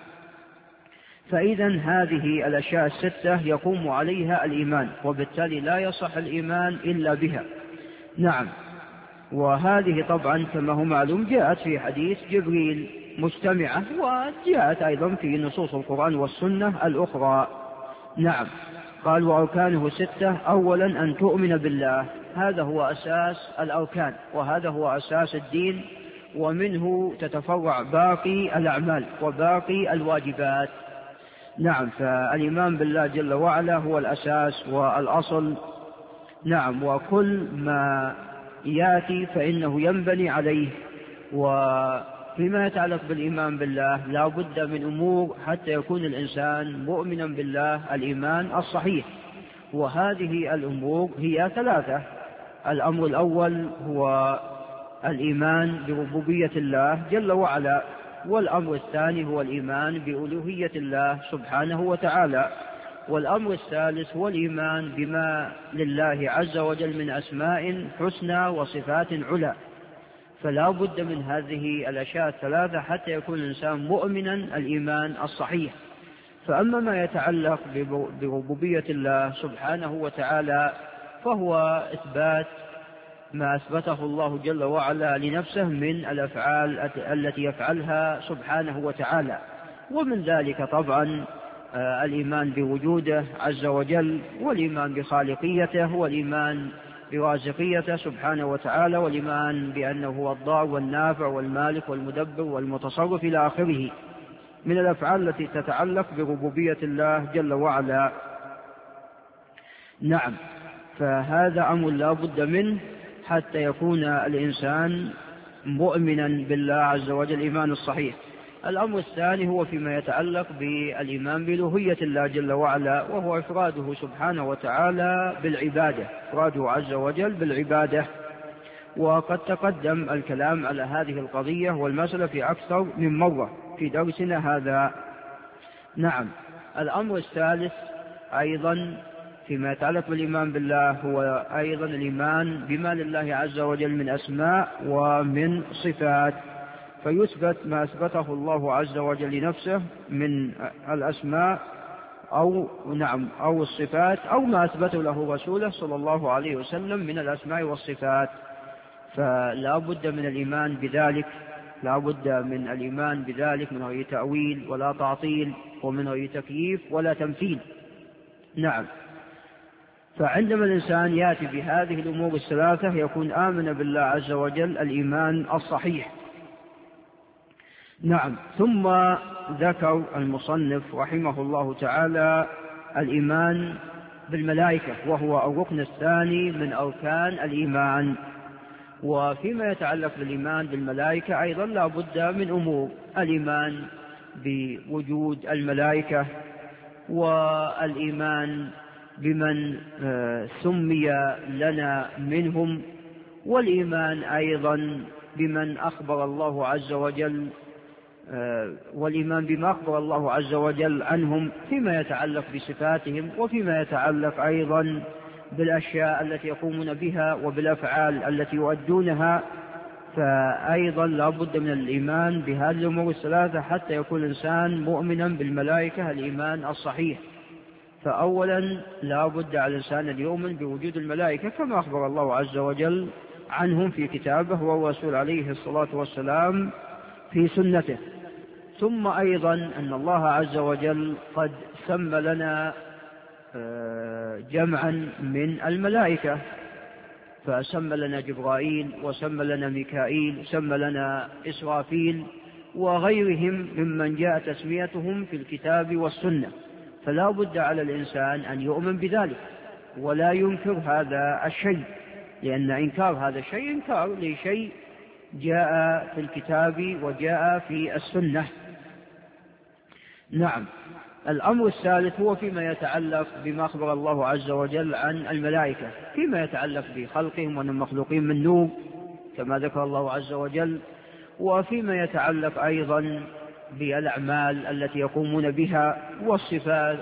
فإذا هذه الأشياء 6 يقوم عليها الإيمان، وبالتالي لا يصح الإيمان إلا بها، نعم. وهذه طبعا كما هو معلوم جاءت في حديث جبريل مجتمعة، وجاءت أيضا في نصوص القرآن والسنة الأخرى، نعم. قال وأركانه 6. أولا أن تؤمن بالله، هذا هو أساس الأركان، وهذا هو أساس الدين، ومنه تتفرع باقي الأعمال وباقي الواجبات، نعم. فالإيمان بالله جل وعلا هو الأساس والأصل، نعم. وكل ما يأتي فإنه ينبني عليه. وفيما يتعلق بالإيمان بالله لا بد من أمور حتى يكون الإنسان مؤمنا بالله الإيمان الصحيح، وهذه الأمور هي 3. الأمر الأول هو الإيمان بربوبية الله جل وعلا، والأمر الثاني هو الإيمان بألوهية الله سبحانه وتعالى، والأمر الثالث هو الإيمان بما لله عز وجل من أسماء حسنى وصفات علا. فلا بد من هذه الأشياء 3 حتى يكون الإنسان مؤمنا الإيمان الصحيح. فأما ما يتعلق بربوبية الله سبحانه وتعالى فهو إثبات ما أثبته الله جل وعلا لنفسه من الأفعال التي يفعلها سبحانه وتعالى، ومن ذلك طبعا الإيمان بوجوده عز وجل، والإيمان بخالقيته، والإيمان برازقيته سبحانه وتعالى، والإيمان بأنه هو الضار والنافع والمالك والمدبر والمتصرف إلى آخره من الأفعال التي تتعلق بربوبية الله جل وعلا، نعم. فهذا أمر لا بد منه حتى يكون الإنسان مؤمنا بالله عز وجل الإيمان الصحيح. الأمر الثاني هو فيما يتعلق بالإيمان بألوهية الله جل وعلا، وهو إفراده سبحانه وتعالى بالعبادة، إفراده عز وجل بالعبادة. وقد تقدم الكلام على هذه القضية والمسألة في أكثر من مرة في درسنا هذا، نعم. الأمر الثالث أيضا فيما يتعلق بالإيمان بالله هو أيضا الإيمان بما لله عز وجل من أسماء ومن صفات، فيثبت ما أثبته الله عز وجل لنفسه من الأسماء أو الصفات، أو ما أثبته له رسوله صلى الله عليه وسلم من الأسماء والصفات. فلا بد من الإيمان بذلك، لا بد من الإيمان بذلك من غير تأويل ولا تعطيل ومن غير تكييف ولا تمثيل. نعم. فعندما الإنسان يأتي بهذه الأمور الثلاثة يكون آمن بالله عز وجل الإيمان الصحيح. نعم. ثم ذكر المصنف رحمه الله تعالى الإيمان بالملائكة، وهو الركن الثاني من أركان الإيمان. وفيما يتعلق بالإيمان بالملائكة أيضا لا بد من أمور: الإيمان بوجود الملائكة، والإيمان بمن سمي لنا منهم، والإيمان أيضا بمن أخبر الله عز وجل والإيمان بما أخبر الله عز وجل عنهم فيما يتعلق بصفاتهم، وفيما يتعلق أيضا بالأشياء التي يقومون بها وبالأفعال التي يؤدونها. فأيضا لا بد من الإيمان بهذه الأمور الثلاثة حتى يكون الإنسان مؤمنا بالملائكة الإيمان الصحيح. فأولا لا بد على الإنسان أن يؤمن بوجود الملائكة كما أخبر الله عز وجل عنهم في كتابه والرسول عليه الصلاة والسلام في سنته. ثم أيضا أن الله عز وجل قد سمى لنا جمعا من الملائكة، فسمى لنا جبرائيل وسمى لنا ميكائيل سمى لنا إسرافيل وغيرهم ممن جاء تسميتهم في الكتاب والسنة. فلا بد على الإنسان أن يؤمن بذلك ولا ينكر هذا الشيء، لأن إنكار هذا الشيء إنكار لشيء جاء في الكتاب وجاء في السنة. نعم. الأمر الثالث هو فيما يتعلق بما أخبر الله عز وجل عن الملائكة، فيما يتعلق بخلقهم وأنهم مخلوقين من نور كما ذكر الله عز وجل، وفيما يتعلق أيضا بالأعمال التي يقومون بها والصفات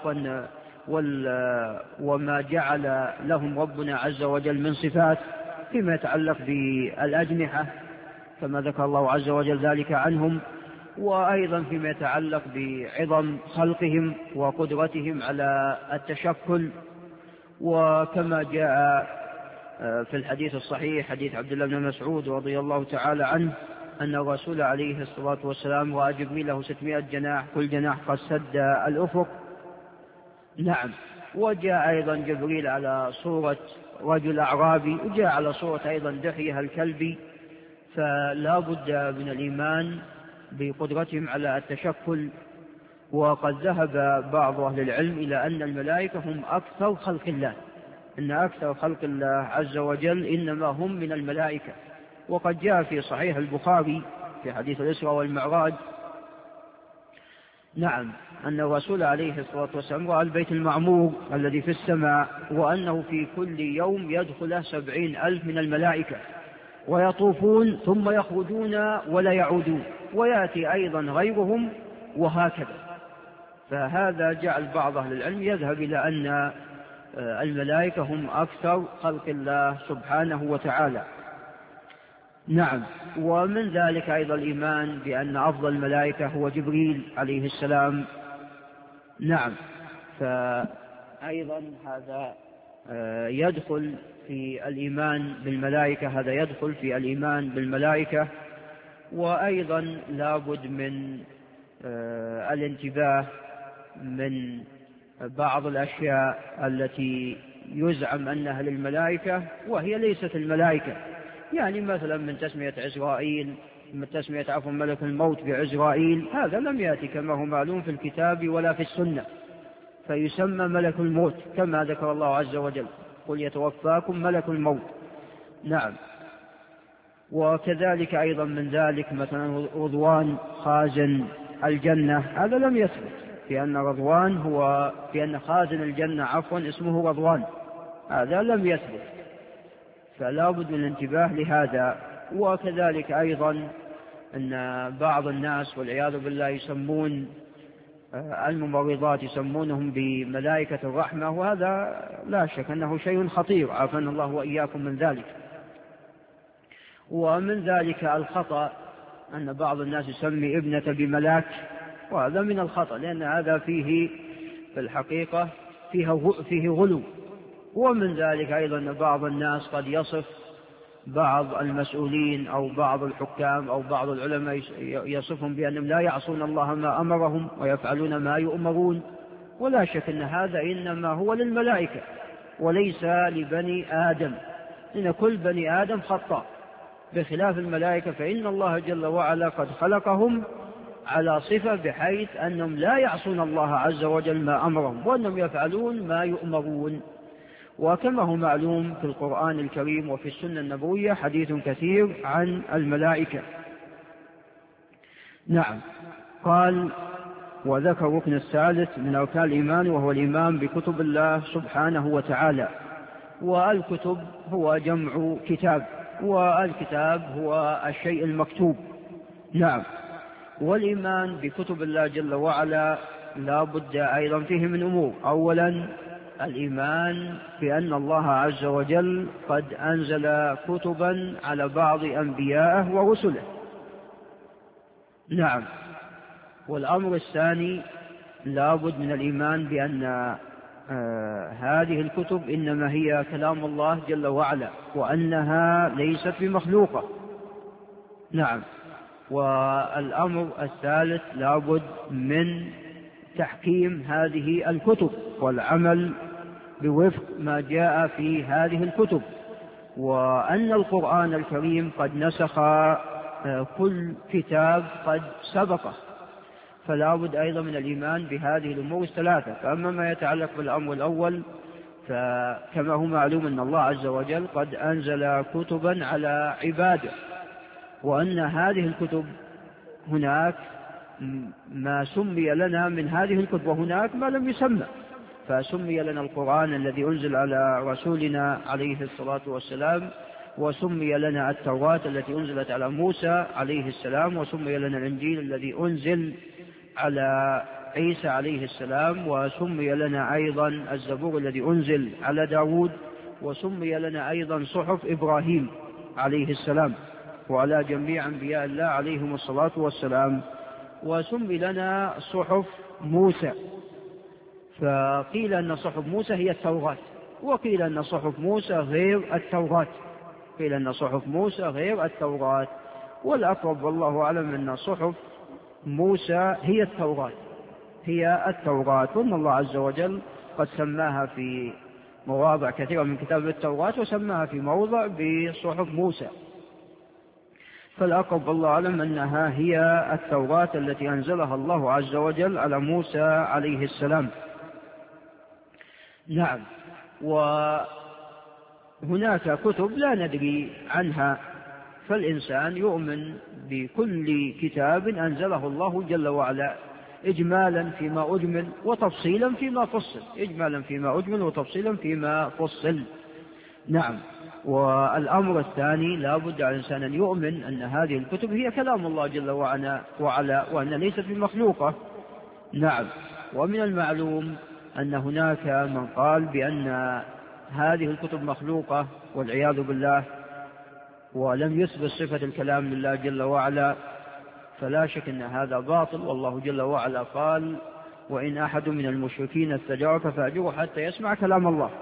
وما جعل لهم ربنا عز وجل من صفات، فيما يتعلق بالأجنحة كما ذكر الله عز وجل ذلك عنهم، وأيضا فيما يتعلق بعظم خلقهم وقدرتهم على التشكل. وكما جاء في الحديث الصحيح حديث عبد الله بن مسعود رضي الله تعالى عنه أن الرسول عليه الصلاة والسلام رأى جبريل له 600 جناح كل جناح قد سد الأفق. نعم. وجاء أيضا جبريل على صورة رجل أعرابي، وجاء على صورة أيضا دحية الكلبي. فلا بد من الإيمان بقدرتهم على التشكل. وقد ذهب بعض أهل العلم إلى أن الملائكة هم أكثر خلق الله، إن أكثر خلق الله عز وجل إنما هم من الملائكة. وقد جاء في صحيح البخاري في حديث الإسراء والمعراج نعم أن الرسول عليه الصلاة والسلام رأى البيت المعمور الذي في السماء، وأنه في كل يوم يدخل 70,000 من الملائكة ويطوفون ثم يخرجون ولا يعودون، ويأتي أيضا غيرهم وهكذا. فهذا جعل بعض أهل العلم يذهب إلى أن الملائكة هم أكثر خلق الله سبحانه وتعالى. نعم. ومن ذلك أيضا الإيمان بأن أفضل الملائكة هو جبريل عليه السلام. نعم. فأيضا هذا يدخل في الإيمان بالملائكة، هذا يدخل في الإيمان بالملائكة. وأيضا لابد من الانتباه من بعض الأشياء التي يزعم أنها للملائكة وهي ليست الملائكة، يعني مثلا من تسمية عزرائيل، من تسمية ملك الموت بعزرائيل، هذا لم يأتي كما هو معلوم في الكتاب ولا في السنة، فيسمى ملك الموت كما ذكر الله عز وجل: قل يتوفاكم ملك الموت. نعم. وكذلك أيضا من ذلك مثلا رضوان خازن الجنة، هذا لم يثبت، بأن رضوان هو بأن خازن الجنة اسمه رضوان، هذا لم يثبت، فلا بد من الانتباه لهذا. وكذلك أيضا أن بعض الناس والعياذ بالله يسمون الممرضات يسمونهم بملائكة الرحمة، وهذا لا شك أنه شيء خطير، عافانا الله وإياكم من ذلك. ومن ذلك الخطأ أن بعض الناس يسمي ابنة بملاك، وهذا من الخطأ، لأن هذا فيه في الحقيقة فيه غلو. ومن ذلك أيضا أن بعض الناس قد يصف بعض المسؤولين أو بعض الحكام أو بعض العلماء يصفهم بأنهم لا يعصون الله ما أمرهم ويفعلون ما يؤمرون، ولا شك أن هذا إنما هو للملائكة وليس لبني آدم، إن كل بني آدم خطاء، بخلاف الملائكة فإن الله جل وعلا قد خلقهم على صفة بحيث أنهم لا يعصون الله عز وجل ما أمرهم وأنهم يفعلون ما يؤمرون. وكما هو معلوم في القرآن الكريم وفي السنة النبوية حديث كثير عن الملائكة. نعم. قال وذكر الركن الثالث من أركان الإيمان وهو الإيمان بكتب الله سبحانه وتعالى، والكتب هو جمع كتاب، والكتاب هو الشيء المكتوب. نعم. والإيمان بكتب الله جل وعلا لا بد أيضا فيه من أمور. أولا الإيمان بأن الله عز وجل قد أنزل كتبا على بعض أنبيائه ورسله. نعم. والأمر الثاني لا بد من الإيمان بأن هذه الكتب إنما هي كلام الله جل وعلا وأنها ليست بمخلوقة. نعم. والأمر الثالث لا بد من تحكيم هذه الكتب والعمل بوفق ما جاء في هذه الكتب، وأن القرآن الكريم قد نسخ كل كتاب قد سبقه، فلا بد أيضا من الإيمان بهذه الأمور الثلاثة. فأما ما يتعلق بالأمر الأول فكما هو معلوم أن الله عز وجل قد أنزل كتبا على عباده، وأن هذه الكتب هناك ما سمي لنا من هذه الكتب وهناك ما لم يسمى، فسمي لنا القرآن الذي أنزل على رسولنا عليه الصلاة والسلام، وسمي لنا التوراة التي أنزلت على موسى عليه السلام، وسمي لنا الإنجيل الذي أنزل على عيسى عليه السلام، وسمي لنا أيضا الزبور الذي أنزل على داود، وسمي لنا أيضا صحف إبراهيم عليه السلام وعلى جميع أنبياء الله عليهم الصلاة والسلام، وسمي لنا صحف موسى، فقيل أن صحف موسى هي التوراة، وقيل أن صحف موسى غير التوراة، قيل أن صحف موسى غير التوراة، والأقرب والله أعلم أن صحف موسى هي التوراة، هي التوراة، وأن الله عز وجل قد سماها في مواضع كثيرة من كتاب التوراة وسماها في موضع بصحف موسى، فالأقرب والله أعلم أنها هي التوراة التي أنزلها الله عز وجل على موسى عليه السلام. نعم. وهناك كتب لا ندري عنها، فالإنسان يؤمن بكل كتاب أنزله الله جل وعلا إجمالا فيما أجمل وتفصيلا فيما فصل، إجمالا فيما أجمل وتفصيلا فيما فصل. نعم. والأمر الثاني لا بد على الإنسان أن يؤمن أن هذه الكتب هي كلام الله جل وعلا وأن ليست بمخلوقة. نعم. ومن المعلوم أن هناك من قال بأن هذه الكتب مخلوقة والعياذ بالله، ولم يثبت صفة الكلام لله جل وعلا، فلا شك أن هذا باطل، والله جل وعلا قال وإن أحد من المشركين استجارك فأجره حتى يسمع كلام الله.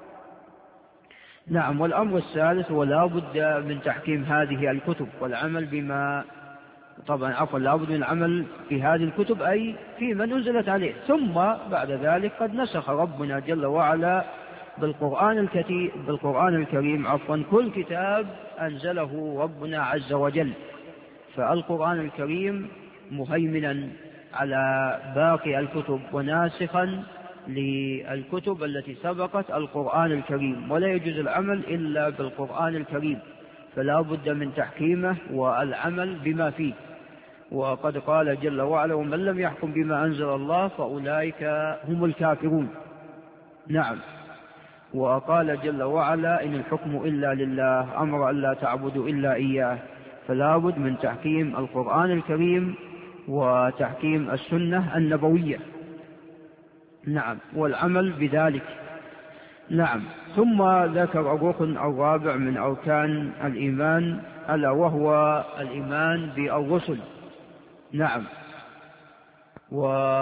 نعم. والأمر الثالث ولا بد من تحكيم هذه الكتب والعمل بما لا بد من العمل في هذه الكتب أي في من نزلت عليه، ثم بعد ذلك قد نسخ ربنا جل وعلا بالقرآن الكريم كل كتاب أنزله ربنا عز وجل، فالقرآن الكريم مهيمنا على باقي الكتب وناسخا للكتب التي سبقت القرآن الكريم، ولا يجوز العمل إلا بالقرآن الكريم، فلا بد من تحكيمه والعمل بما فيه. وقد قال جل وعلا ومن لم يحكم بما أنزل الله فأولئك هم الكافرون. نعم. وقال جل وعلا إن الحكم إلا لله أمر أن لا تعبدوا إلا إياه، فلا بد من تحكيم القرآن الكريم وتحكيم السنة النبوية. نعم. والعمل بذلك. نعم. ثم ذكر الركن الرابع من أركان الإيمان ألا وهو الإيمان بالرسل. نعم.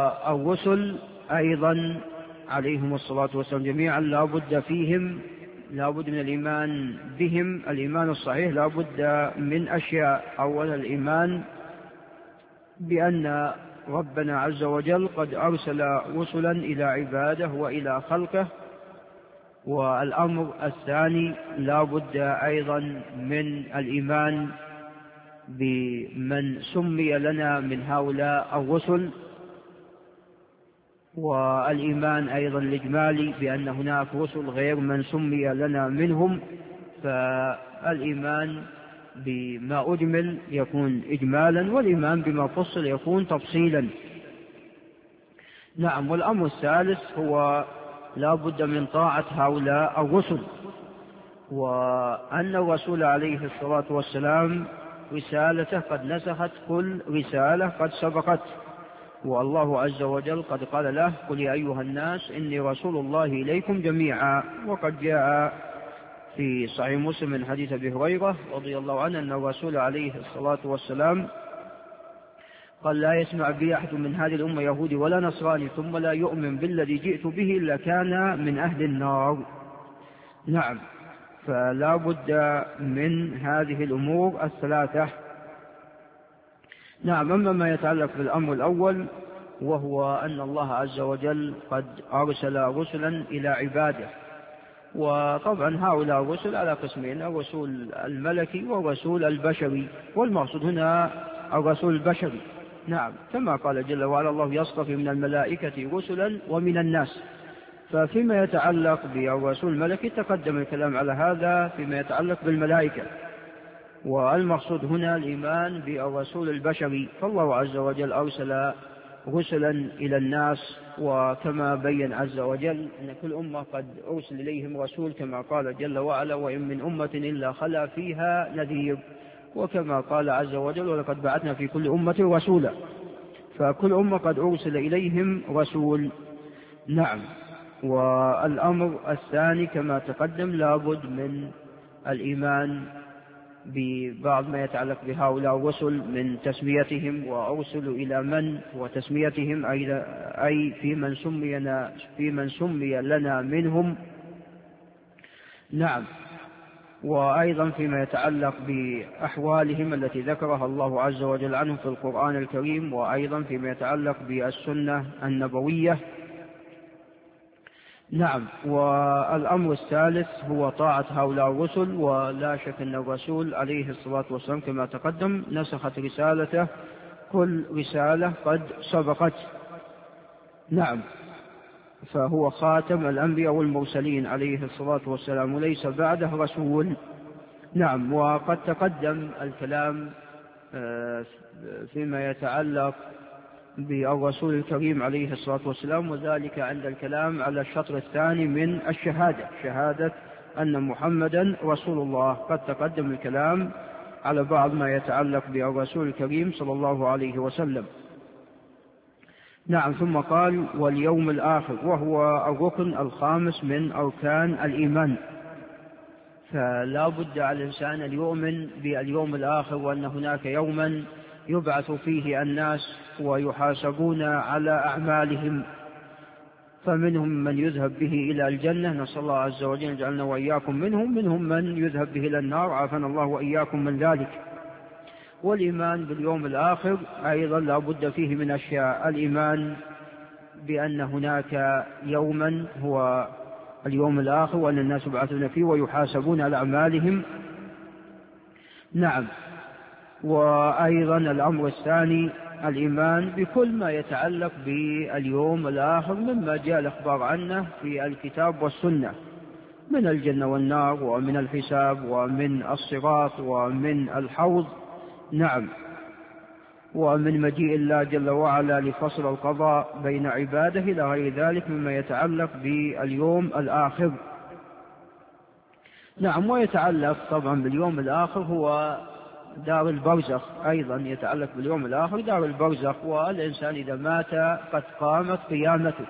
والرسل أيضا عليهم الصلاة والسلام جميعا لا بد فيهم لا بد من الإيمان بهم الإيمان الصحيح. لا بد من أشياء. أولا الإيمان بأن ربنا عز وجل قد أرسل رسلا إلى عباده وإلى خلقه. والأمر الثاني لا بد أيضا من الإيمان بمن سمي لنا من هؤلاء الرسل، والإيمان أيضا الإجمالي بأن هناك رسل غير من سمي لنا منهم. فالإيمان بما أجمل يكون إجمالا، والإيمان بما فصل يكون تفصيلا. نعم. والأمر الثالث هو لا بد من طاعة هؤلاء الرسل، وأن الرسول عليه الصلاة والسلام رسالته قد نسخت كل رسالة قد سبقت، والله عز وجل قد قال له: قل يا أيها الناس إني رسول الله إليكم جميعا. وقد جاء في صحيح مسلم من حديث أبي هريرة رضي الله عنه أن الرسول عليه الصلاة والسلام قال: لا يسمع بي أحد من هذه الأمة يهودي ولا نصراني ثم لا يؤمن بالذي جئت به إلا كان من أهل النار. نعم. فلا بد من هذه الأمور الثلاثة. نعم. أما ما يتعلق بالأمر الأول وهو أن الله عز وجل قد أرسل رسلا إلى عباده، وطبعا هؤلاء الرسل على قسمين: الرسول الملكي والرسول البشري، والمقصود هنا الرسول البشري. نعم. كما قال جل وعلا: الله يصطفي من الملائكة رسلا ومن الناس. ففيما يتعلق بالرسول الملكي تقدم الكلام على هذا فيما يتعلق بالملائكة، والمقصود هنا الإيمان بالرسول البشري. فالله عز وجل أرسل رسلا إلى الناس، وكما بين عز وجل أن كل أمة قد أرسل إليهم رسول، كما قال جل وعلا: وإن من أمة إلا خلا فيها نذير. وكما قال عز وجل: ولقد بعثنا في كل أمة رسولا. فكل أمة قد أرسل إليهم رسول. نعم. والأمر الثاني كما تقدم لابد من الإيمان ببعض ما يتعلق بهؤلاء الرسل من تسميتهم وأرسلوا إلى من، وتسميتهم أي في من سمي لنا منهم. نعم. وأيضا فيما يتعلق بأحوالهم التي ذكرها الله عز وجل عنهم في القرآن الكريم، وأيضا فيما يتعلق بالسنة النبوية. نعم. والأمر الثالث هو طاعة هؤلاء الرسل، ولا شك أن الرسول عليه الصلاة والسلام كما تقدم نسخت رسالته كل رسالة قد سبقت. نعم. فهو خاتم الأنبياء والمرسلين عليه الصلاة والسلام، وليس بعده رسول. نعم. وقد تقدم الكلام فيما يتعلق بالرسول الكريم عليه الصلاة والسلام، وذلك عند الكلام على الشطر الثاني من الشهادة، شهادة أن محمدا رسول الله. قد تقدم الكلام على بعض ما يتعلق بالرسول الكريم صلى الله عليه وسلم. نعم. ثم قال: واليوم الآخر، وهو الركن الخامس من أركان الإيمان. فلا بد على الإنسان أن يؤمن باليوم الآخر، وأن هناك يوما يبعث فيه الناس ويحاسبون على أعمالهم، فمنهم من يذهب به إلى الجنة، نسأل الله عز وجل أن يجعلنا وإياكم منهم من يذهب به إلى النار، عافانا الله وإياكم من ذلك. والإيمان باليوم الآخر أيضا لا بد فيه من أشياء: الإيمان بأن هناك يوما هو اليوم الآخر، وأن الناس يبعثون فيه ويحاسبون على أعمالهم. نعم. وأيضا الأمر الثاني الإيمان بكل ما يتعلق باليوم الآخر مما جاء الأخبار عنه في الكتاب والسنة من الجنة والنار، ومن الحساب، ومن الصراط، ومن الحوض. نعم. ومن مجيء الله جل وعلا لفصل القضاء بين عباده إلى غير ذلك مما يتعلق باليوم الآخر. نعم. ويتعلق طبعا باليوم الآخر هو دار البرزخ، أيضا يتعلق باليوم الآخر دار البرزخ، والإنسان إذا مات قد قامت قيامته.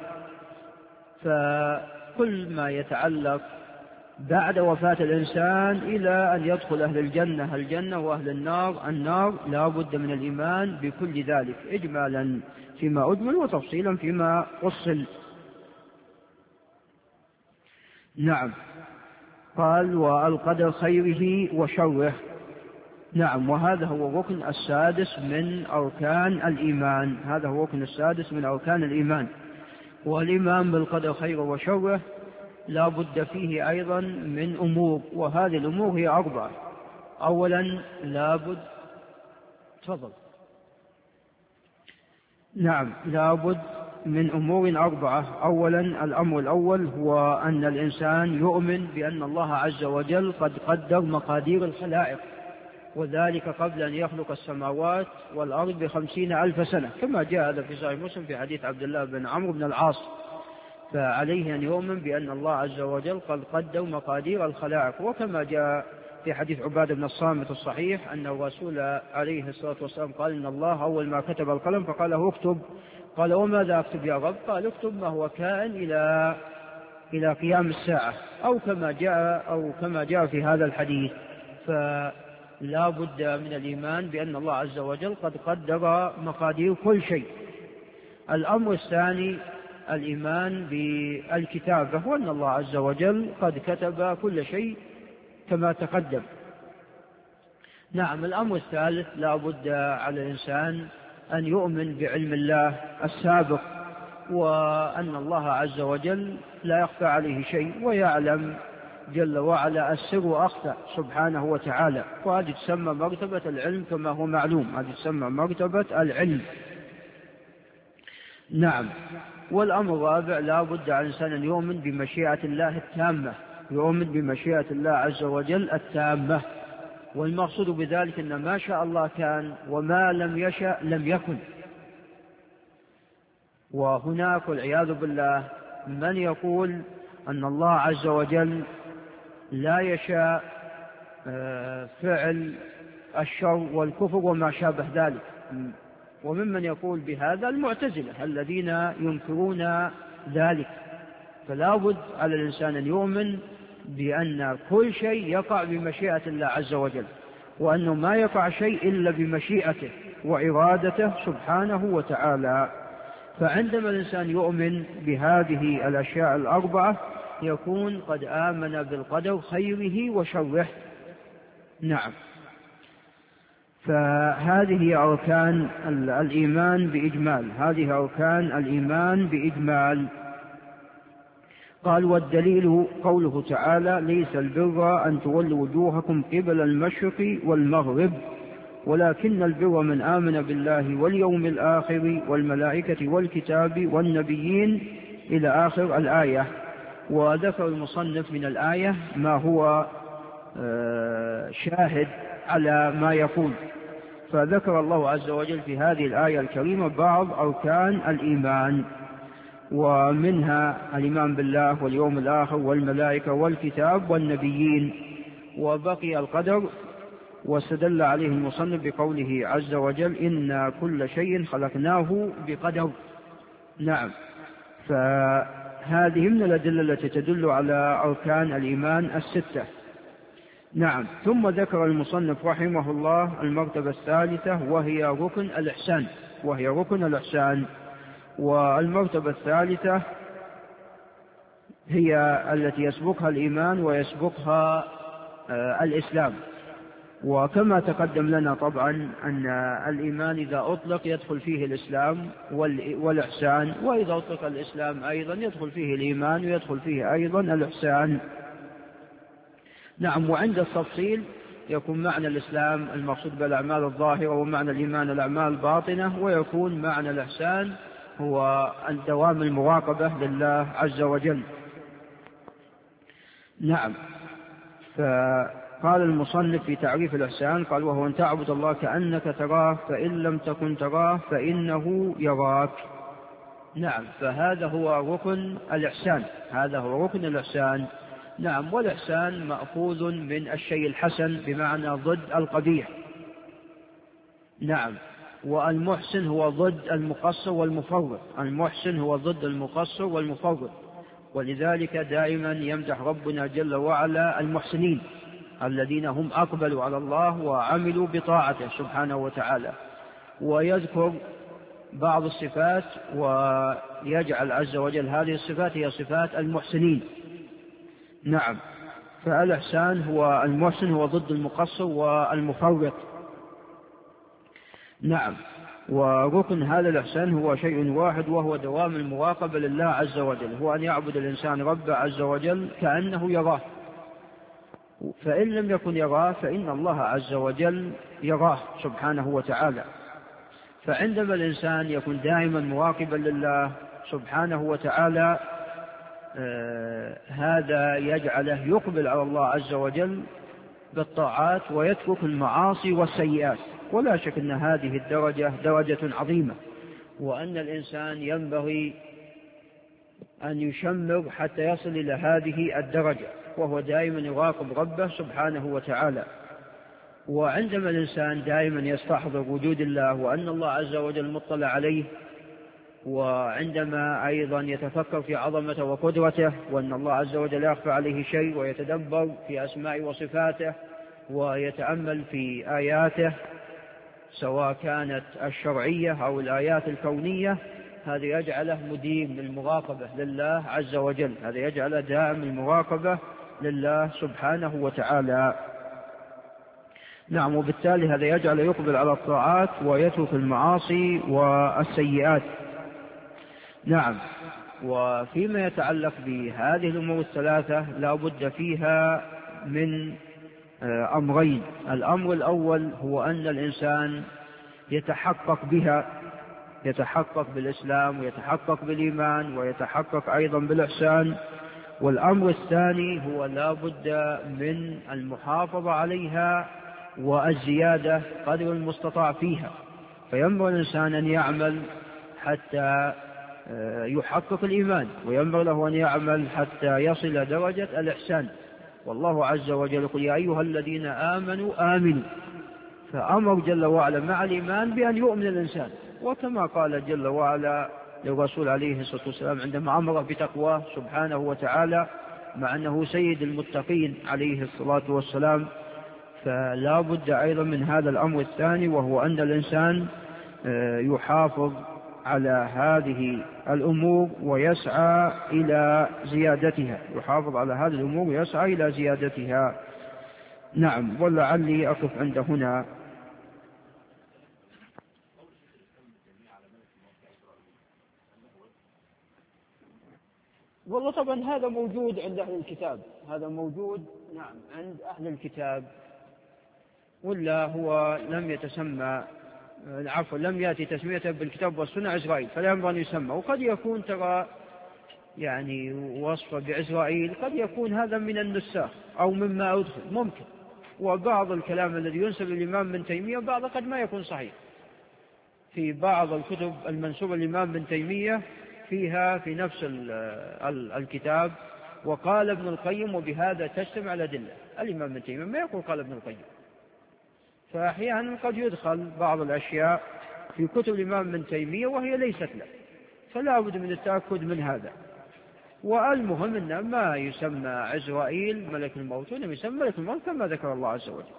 فكل ما يتعلق بعد وفاة الإنسان إلى أن يدخل أهل الجنة الجنة وأهل النار لا بد من الإيمان بكل ذلك، إجمالا فيما أجمل وتفصيلا فيما أصل. نعم. قال والقدر خيره وشره. نعم، وهذا هو الركن السادس من أركان الإيمان. هذا هو الركن السادس من أركان الإيمان. والإيمان بالقدر خيره وشره لا بد فيه أيضا من أمور، وهذه الأمور هي 4. أولا لا بد تفضل. نعم، لا بد من أمور 4. أولا الأمر الأول هو أن الإنسان يؤمن بأن الله عز وجل قد قدر مقادير الخلائق، وذلك قبل أن يخلق السماوات والأرض ب50,000 سنة، كما جاء هذا في صحيح مسلم في حديث عبد الله بن عمرو بن العاص. فعليه أن يؤمن بأن الله عز وجل قد قدر مقادير الخلائق، وكما جاء في حديث عبادة بن الصامت الصحيح أن الرسول عليه الصلاة والسلام قال إن الله أول ما كتب القلم فقال له اكتب. قال وماذا أكتب يا رب؟ قال اكتب ما هو كائن إلى قيام الساعة، أو كما جاء في هذا الحديث. فلا بد من الإيمان بأن الله عز وجل قد قدر مقادير كل شيء. الأمر الثاني الإيمان بالكتابة، وأن الله عز وجل قد كتب كل شيء كما تقدم. نعم، الأمر الثالث لا بد على الإنسان أن يؤمن بعلم الله السابق، وأن الله عز وجل لا يخفى عليه شيء، ويعلم جل وعلا السر وأخفى سبحانه وتعالى، وهذه تسمى مرتبة العلم كما هو معلوم، هذه تسمى مرتبة العلم. نعم، والأمر الرابع لا بد على الإنسان أن يؤمن بمشيئة الله التامة، يؤمن بمشيئة الله عز وجل التامة، والمقصود بذلك أن ما شاء الله كان وما لم يشأ لم يكن. وهناك والعياذ بالله من يقول أن الله عز وجل لا يشاء فعل الشر والكفر وما شابه ذلك، وممن يقول بهذا المعتزلة الذين ينكرون ذلك. فلا بد على الإنسان أن يؤمن بأن كل شيء يقع بمشيئة الله عز وجل، وأنه ما يقع شيء إلا بمشيئته وإرادته سبحانه وتعالى. فعندما الإنسان يؤمن بهذه الأشياء 4 يكون قد آمن بالقدر خيره وشره. نعم، فهذه أركان الإيمان بإجمال، هذه أركان الإيمان بإجمال. قال والدليل قوله تعالى ليس البر أن تولوا وجوهكم قبل المشرق والمغرب ولكن البر من آمن بالله واليوم الآخر والملائكة والكتاب والنبيين إلى آخر الآية. وذكر المصنف من الآية ما هو شاهد على ما يقول، فذكر الله عز وجل في هذه الآية الكريمة بعض أركان الإيمان، ومنها الإيمان بالله واليوم الآخر والملائكة والكتاب والنبيين، وبقي القدر، واستدل عليه المصنف بقوله عز وجل إنا كل شيء خلقناه بقدر. نعم، فهذه من الأدلة التي تدل على أركان الإيمان 6. نعم، ثم ذكر المصنف رحمه الله المرتبة الثالثة وهي ركن الإحسان. والمرتبة الثالثة هي التي يسبقها الإيمان ويسبقها الإسلام. وكما تقدم لنا طبعا أن الإيمان إذا أطلق يدخل فيه الإسلام والإحسان، وإذا أطلق الإسلام أيضا يدخل فيه الإيمان ويدخل فيه أيضا الإحسان. نعم، وعند التفصيل يكون معنى الإسلام المقصود بالأعمال الظاهرة، ومعنى الإيمان الأعمال الباطنة، ويكون معنى الإحسان هو الدوام المراقبة لله عز وجل. نعم، فقال المصنف في تعريف الإحسان قال وهو أن تعبد الله كأنك تراه فإن لم تكن تراه فإنه يراك. نعم، فهذا هو ركن الإحسان، هذا هو ركن الإحسان. نعم، والإحسان مأخوذ من الشيء الحسن بمعنى ضد القبيح. نعم، والمحسن هو ضد المقصر والمفرط، المحسن هو ضد المقصر والمفرط، ولذلك دائما يمدح ربنا جل وعلا المحسنين الذين هم أقبلوا على الله وعملوا بطاعته سبحانه وتعالى، ويذكر بعض الصفات ويجعل عز وجل هذه الصفات هي صفات المحسنين. نعم، فالإحسان هو المحسن، هو ضد المقصر والمفرط. نعم. وركن هذا الإحسان هو شيء واحد، وهو دوام المراقبة لله عز وجل، هو أن يعبد الإنسان ربه عز وجل كأنه يراه، فإن لم يكن يراه فإن الله عز وجل يراه سبحانه وتعالى. فعندما الإنسان يكون دائما مراقبا لله سبحانه وتعالى هذا يجعله يقبل على الله عز وجل بالطاعات ويترك المعاصي والسيئات. ولا شك أن هذه الدرجة درجة عظيمة، وأن الإنسان ينبغي أن يشمر حتى يصل إلى هذه الدرجة، وهو دائما يراقب ربه سبحانه وتعالى. وعندما الإنسان دائما يستحضر وجود الله وأن الله عز وجل مطلع عليه، وعندما أيضا يتفكر في عظمته وقدرته وأن الله عز وجل لا يخفى عليه شيء، ويتدبر في أسماء وصفاته ويتأمل في آياته سواء كانت الشرعية أو الآيات الكونية، هذا يجعله مديم للمراقبة لله عز وجل، هذا يجعله دائم المراقبة لله سبحانه وتعالى. نعم. وبالتالي هذا يجعل يقبل على الطاعات ويترك المعاصي والسيئات. نعم. وفيما يتعلق بهذه الأمور الثلاثة لا بد فيها من أمرين. الأمر الأول هو أن الإنسان يتحقق بها، يتحقق بالإسلام ويتحقق بالإيمان ويتحقق أيضا بالإحسان. والأمر الثاني هو لا بد من المحافظة عليها والزيادة قدر المستطاع فيها. فينبغي الإنسان أن يعمل حتى يحقق الإيمان، وينبغي له أن يعمل حتى يصل درجة الإحسان. والله عز وجل يقول يا أيها الذين آمنوا آمنوا، فأمر جل وعلا مع الإيمان بأن يؤمن الإنسان، وكما قال جل وعلا للرسول عليه الصلاة والسلام عندما أمر بتقواه سبحانه وتعالى مع أنه سيد المتقين عليه الصلاة والسلام، فلا بد أيضا من هذا الأمر الثاني، وهو أن الإنسان يحافظ على هذه الأمور ويسعى إلى زيادتها، يحافظ على هذه الأمور ويسعى إلى زيادتها. نعم. ولعلي أقف عند هنا. والله طبعا هذا موجود عند أهل الكتاب، هذا موجود نعم عند أهل الكتاب، ولا هو لم يتسمى العفو لم يأتي تسميته بالكتاب والسنة عزرائيل، فلا ينبغي أن يسمى. وقد يكون ترى يعني وصفه بعزرائيل قد يكون هذا من النساخ أو مما أدخل ممكن، وبعض الكلام الذي ينسب للإمام ابن تيمية بعض قد ما يكون صحيح. في بعض الكتب المنسوبة للإمام ابن تيمية فيها في نفس الكتاب وقال ابن القيم وبهذا تجتمع الأدلة. الإمام ابن تيمية ما يقول قال ابن القيم، فأحيانا قد يدخل بعض الأشياء في كتب الإمام ابن تيمية وهي ليست له، فلا بد من التأكد من هذا. والمهم أن ما يسمى عزرائيل ملك الموت وإنما يسمى ملك الموت كما ذكر الله عز وجل.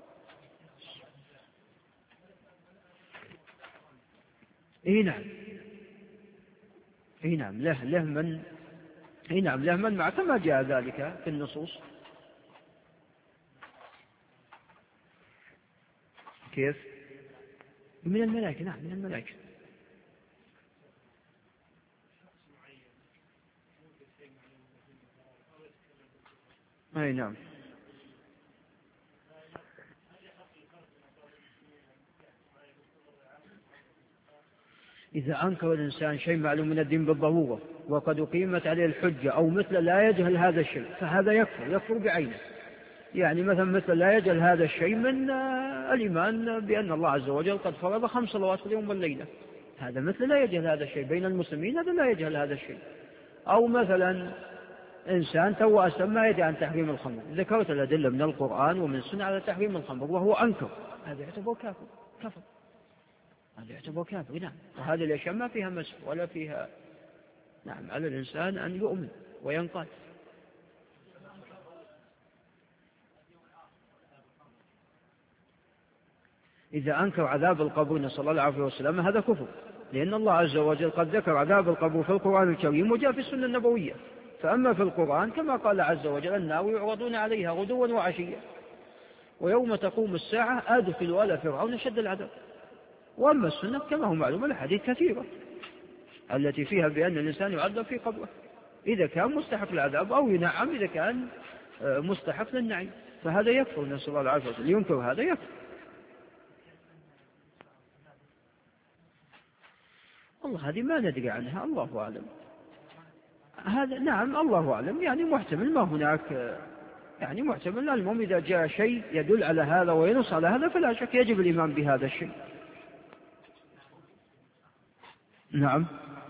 نعم له من مع كما جاء ذلك في النصوص. كيف؟ من الملائكة. نعم من الملائكة. أي نعم. إذا أنكر الإنسان شيء معلوم من الدين بالضرورة وقد أقيمت عليه الحجة أو مثل لا يجهل هذا الشيء فهذا يكفر بعينه. يعني مثل لا يجهل هذا الشيء من الإيمان بأن الله عز وجل قد فرض 5 صلوات في اليوم والليلة، هذا مثل لا يجهل هذا الشيء بين المسلمين، هذا لا يجهل هذا الشيء. أو مثلا إنسان تو أسلم ما يدري عن تحريم الخمر، ذكرت الأدلة من القرآن ومن السنة على تحريم الخمر وهو أنكر، هذا يعتبر كفر، هذا يعتبر كافر. نعم. وهذه الأشياء ما فيها مسح ولا فيها نعم على الإنسان أن يؤمن وينقاد. إذا أنكر عذاب القبر نسأل الله العافية والسلامة هذا كفر، لأن الله عز وجل قد ذكر عذاب القبر في القرآن الكريم وجاء في السنة النبوية، فأما في القرآن كما قال عز وجل النار يعرضون عليها غدوا وعشيا ويوم تقوم الساعة أدخلوا آل فرعون شد العذاب. وأما السنة كما هو معلوم الحديث كثيرة التي فيها بأن الإنسان يعذب في قبره إذا كان مستحق العذاب أو ينعم إذا كان مستحق للنعيم، فهذا يكفر. نسأل الله العافية والسلامة. ينكر هذا يكفر. والله هذه ما ندري عنها، الله أعلم. هذا نعم الله أعلم، يعني محتمل، ما هناك يعني محتمل. المهم إذا جاء شيء يدل على هذا وينص على هذا فلا شك يجب الإيمان بهذا الشيء. نعم،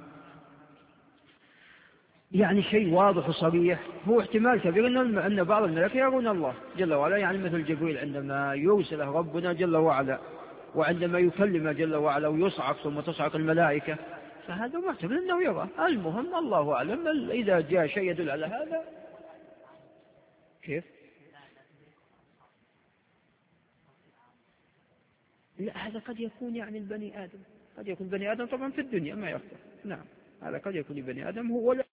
يعني شيء واضح وصريح. هو احتمال كبير أن بعض الملائكة يرون الله جل وعلا، يعني مثل جبريل عندما يرسله ربنا جل وعلا، وعندما يكلم جل وعلا ويصعق ثم تصعق الملائكة، فهذا محتمل أنه يرى. المهم الله أعلم. إذا جاء شيء يدل على هذا كيف؟ لا، هذا قد يكون يعني البني آدم، قد يكون بني آدم طبعا في الدنيا ما يخطر. نعم، هذا قد يكون بني آدم هو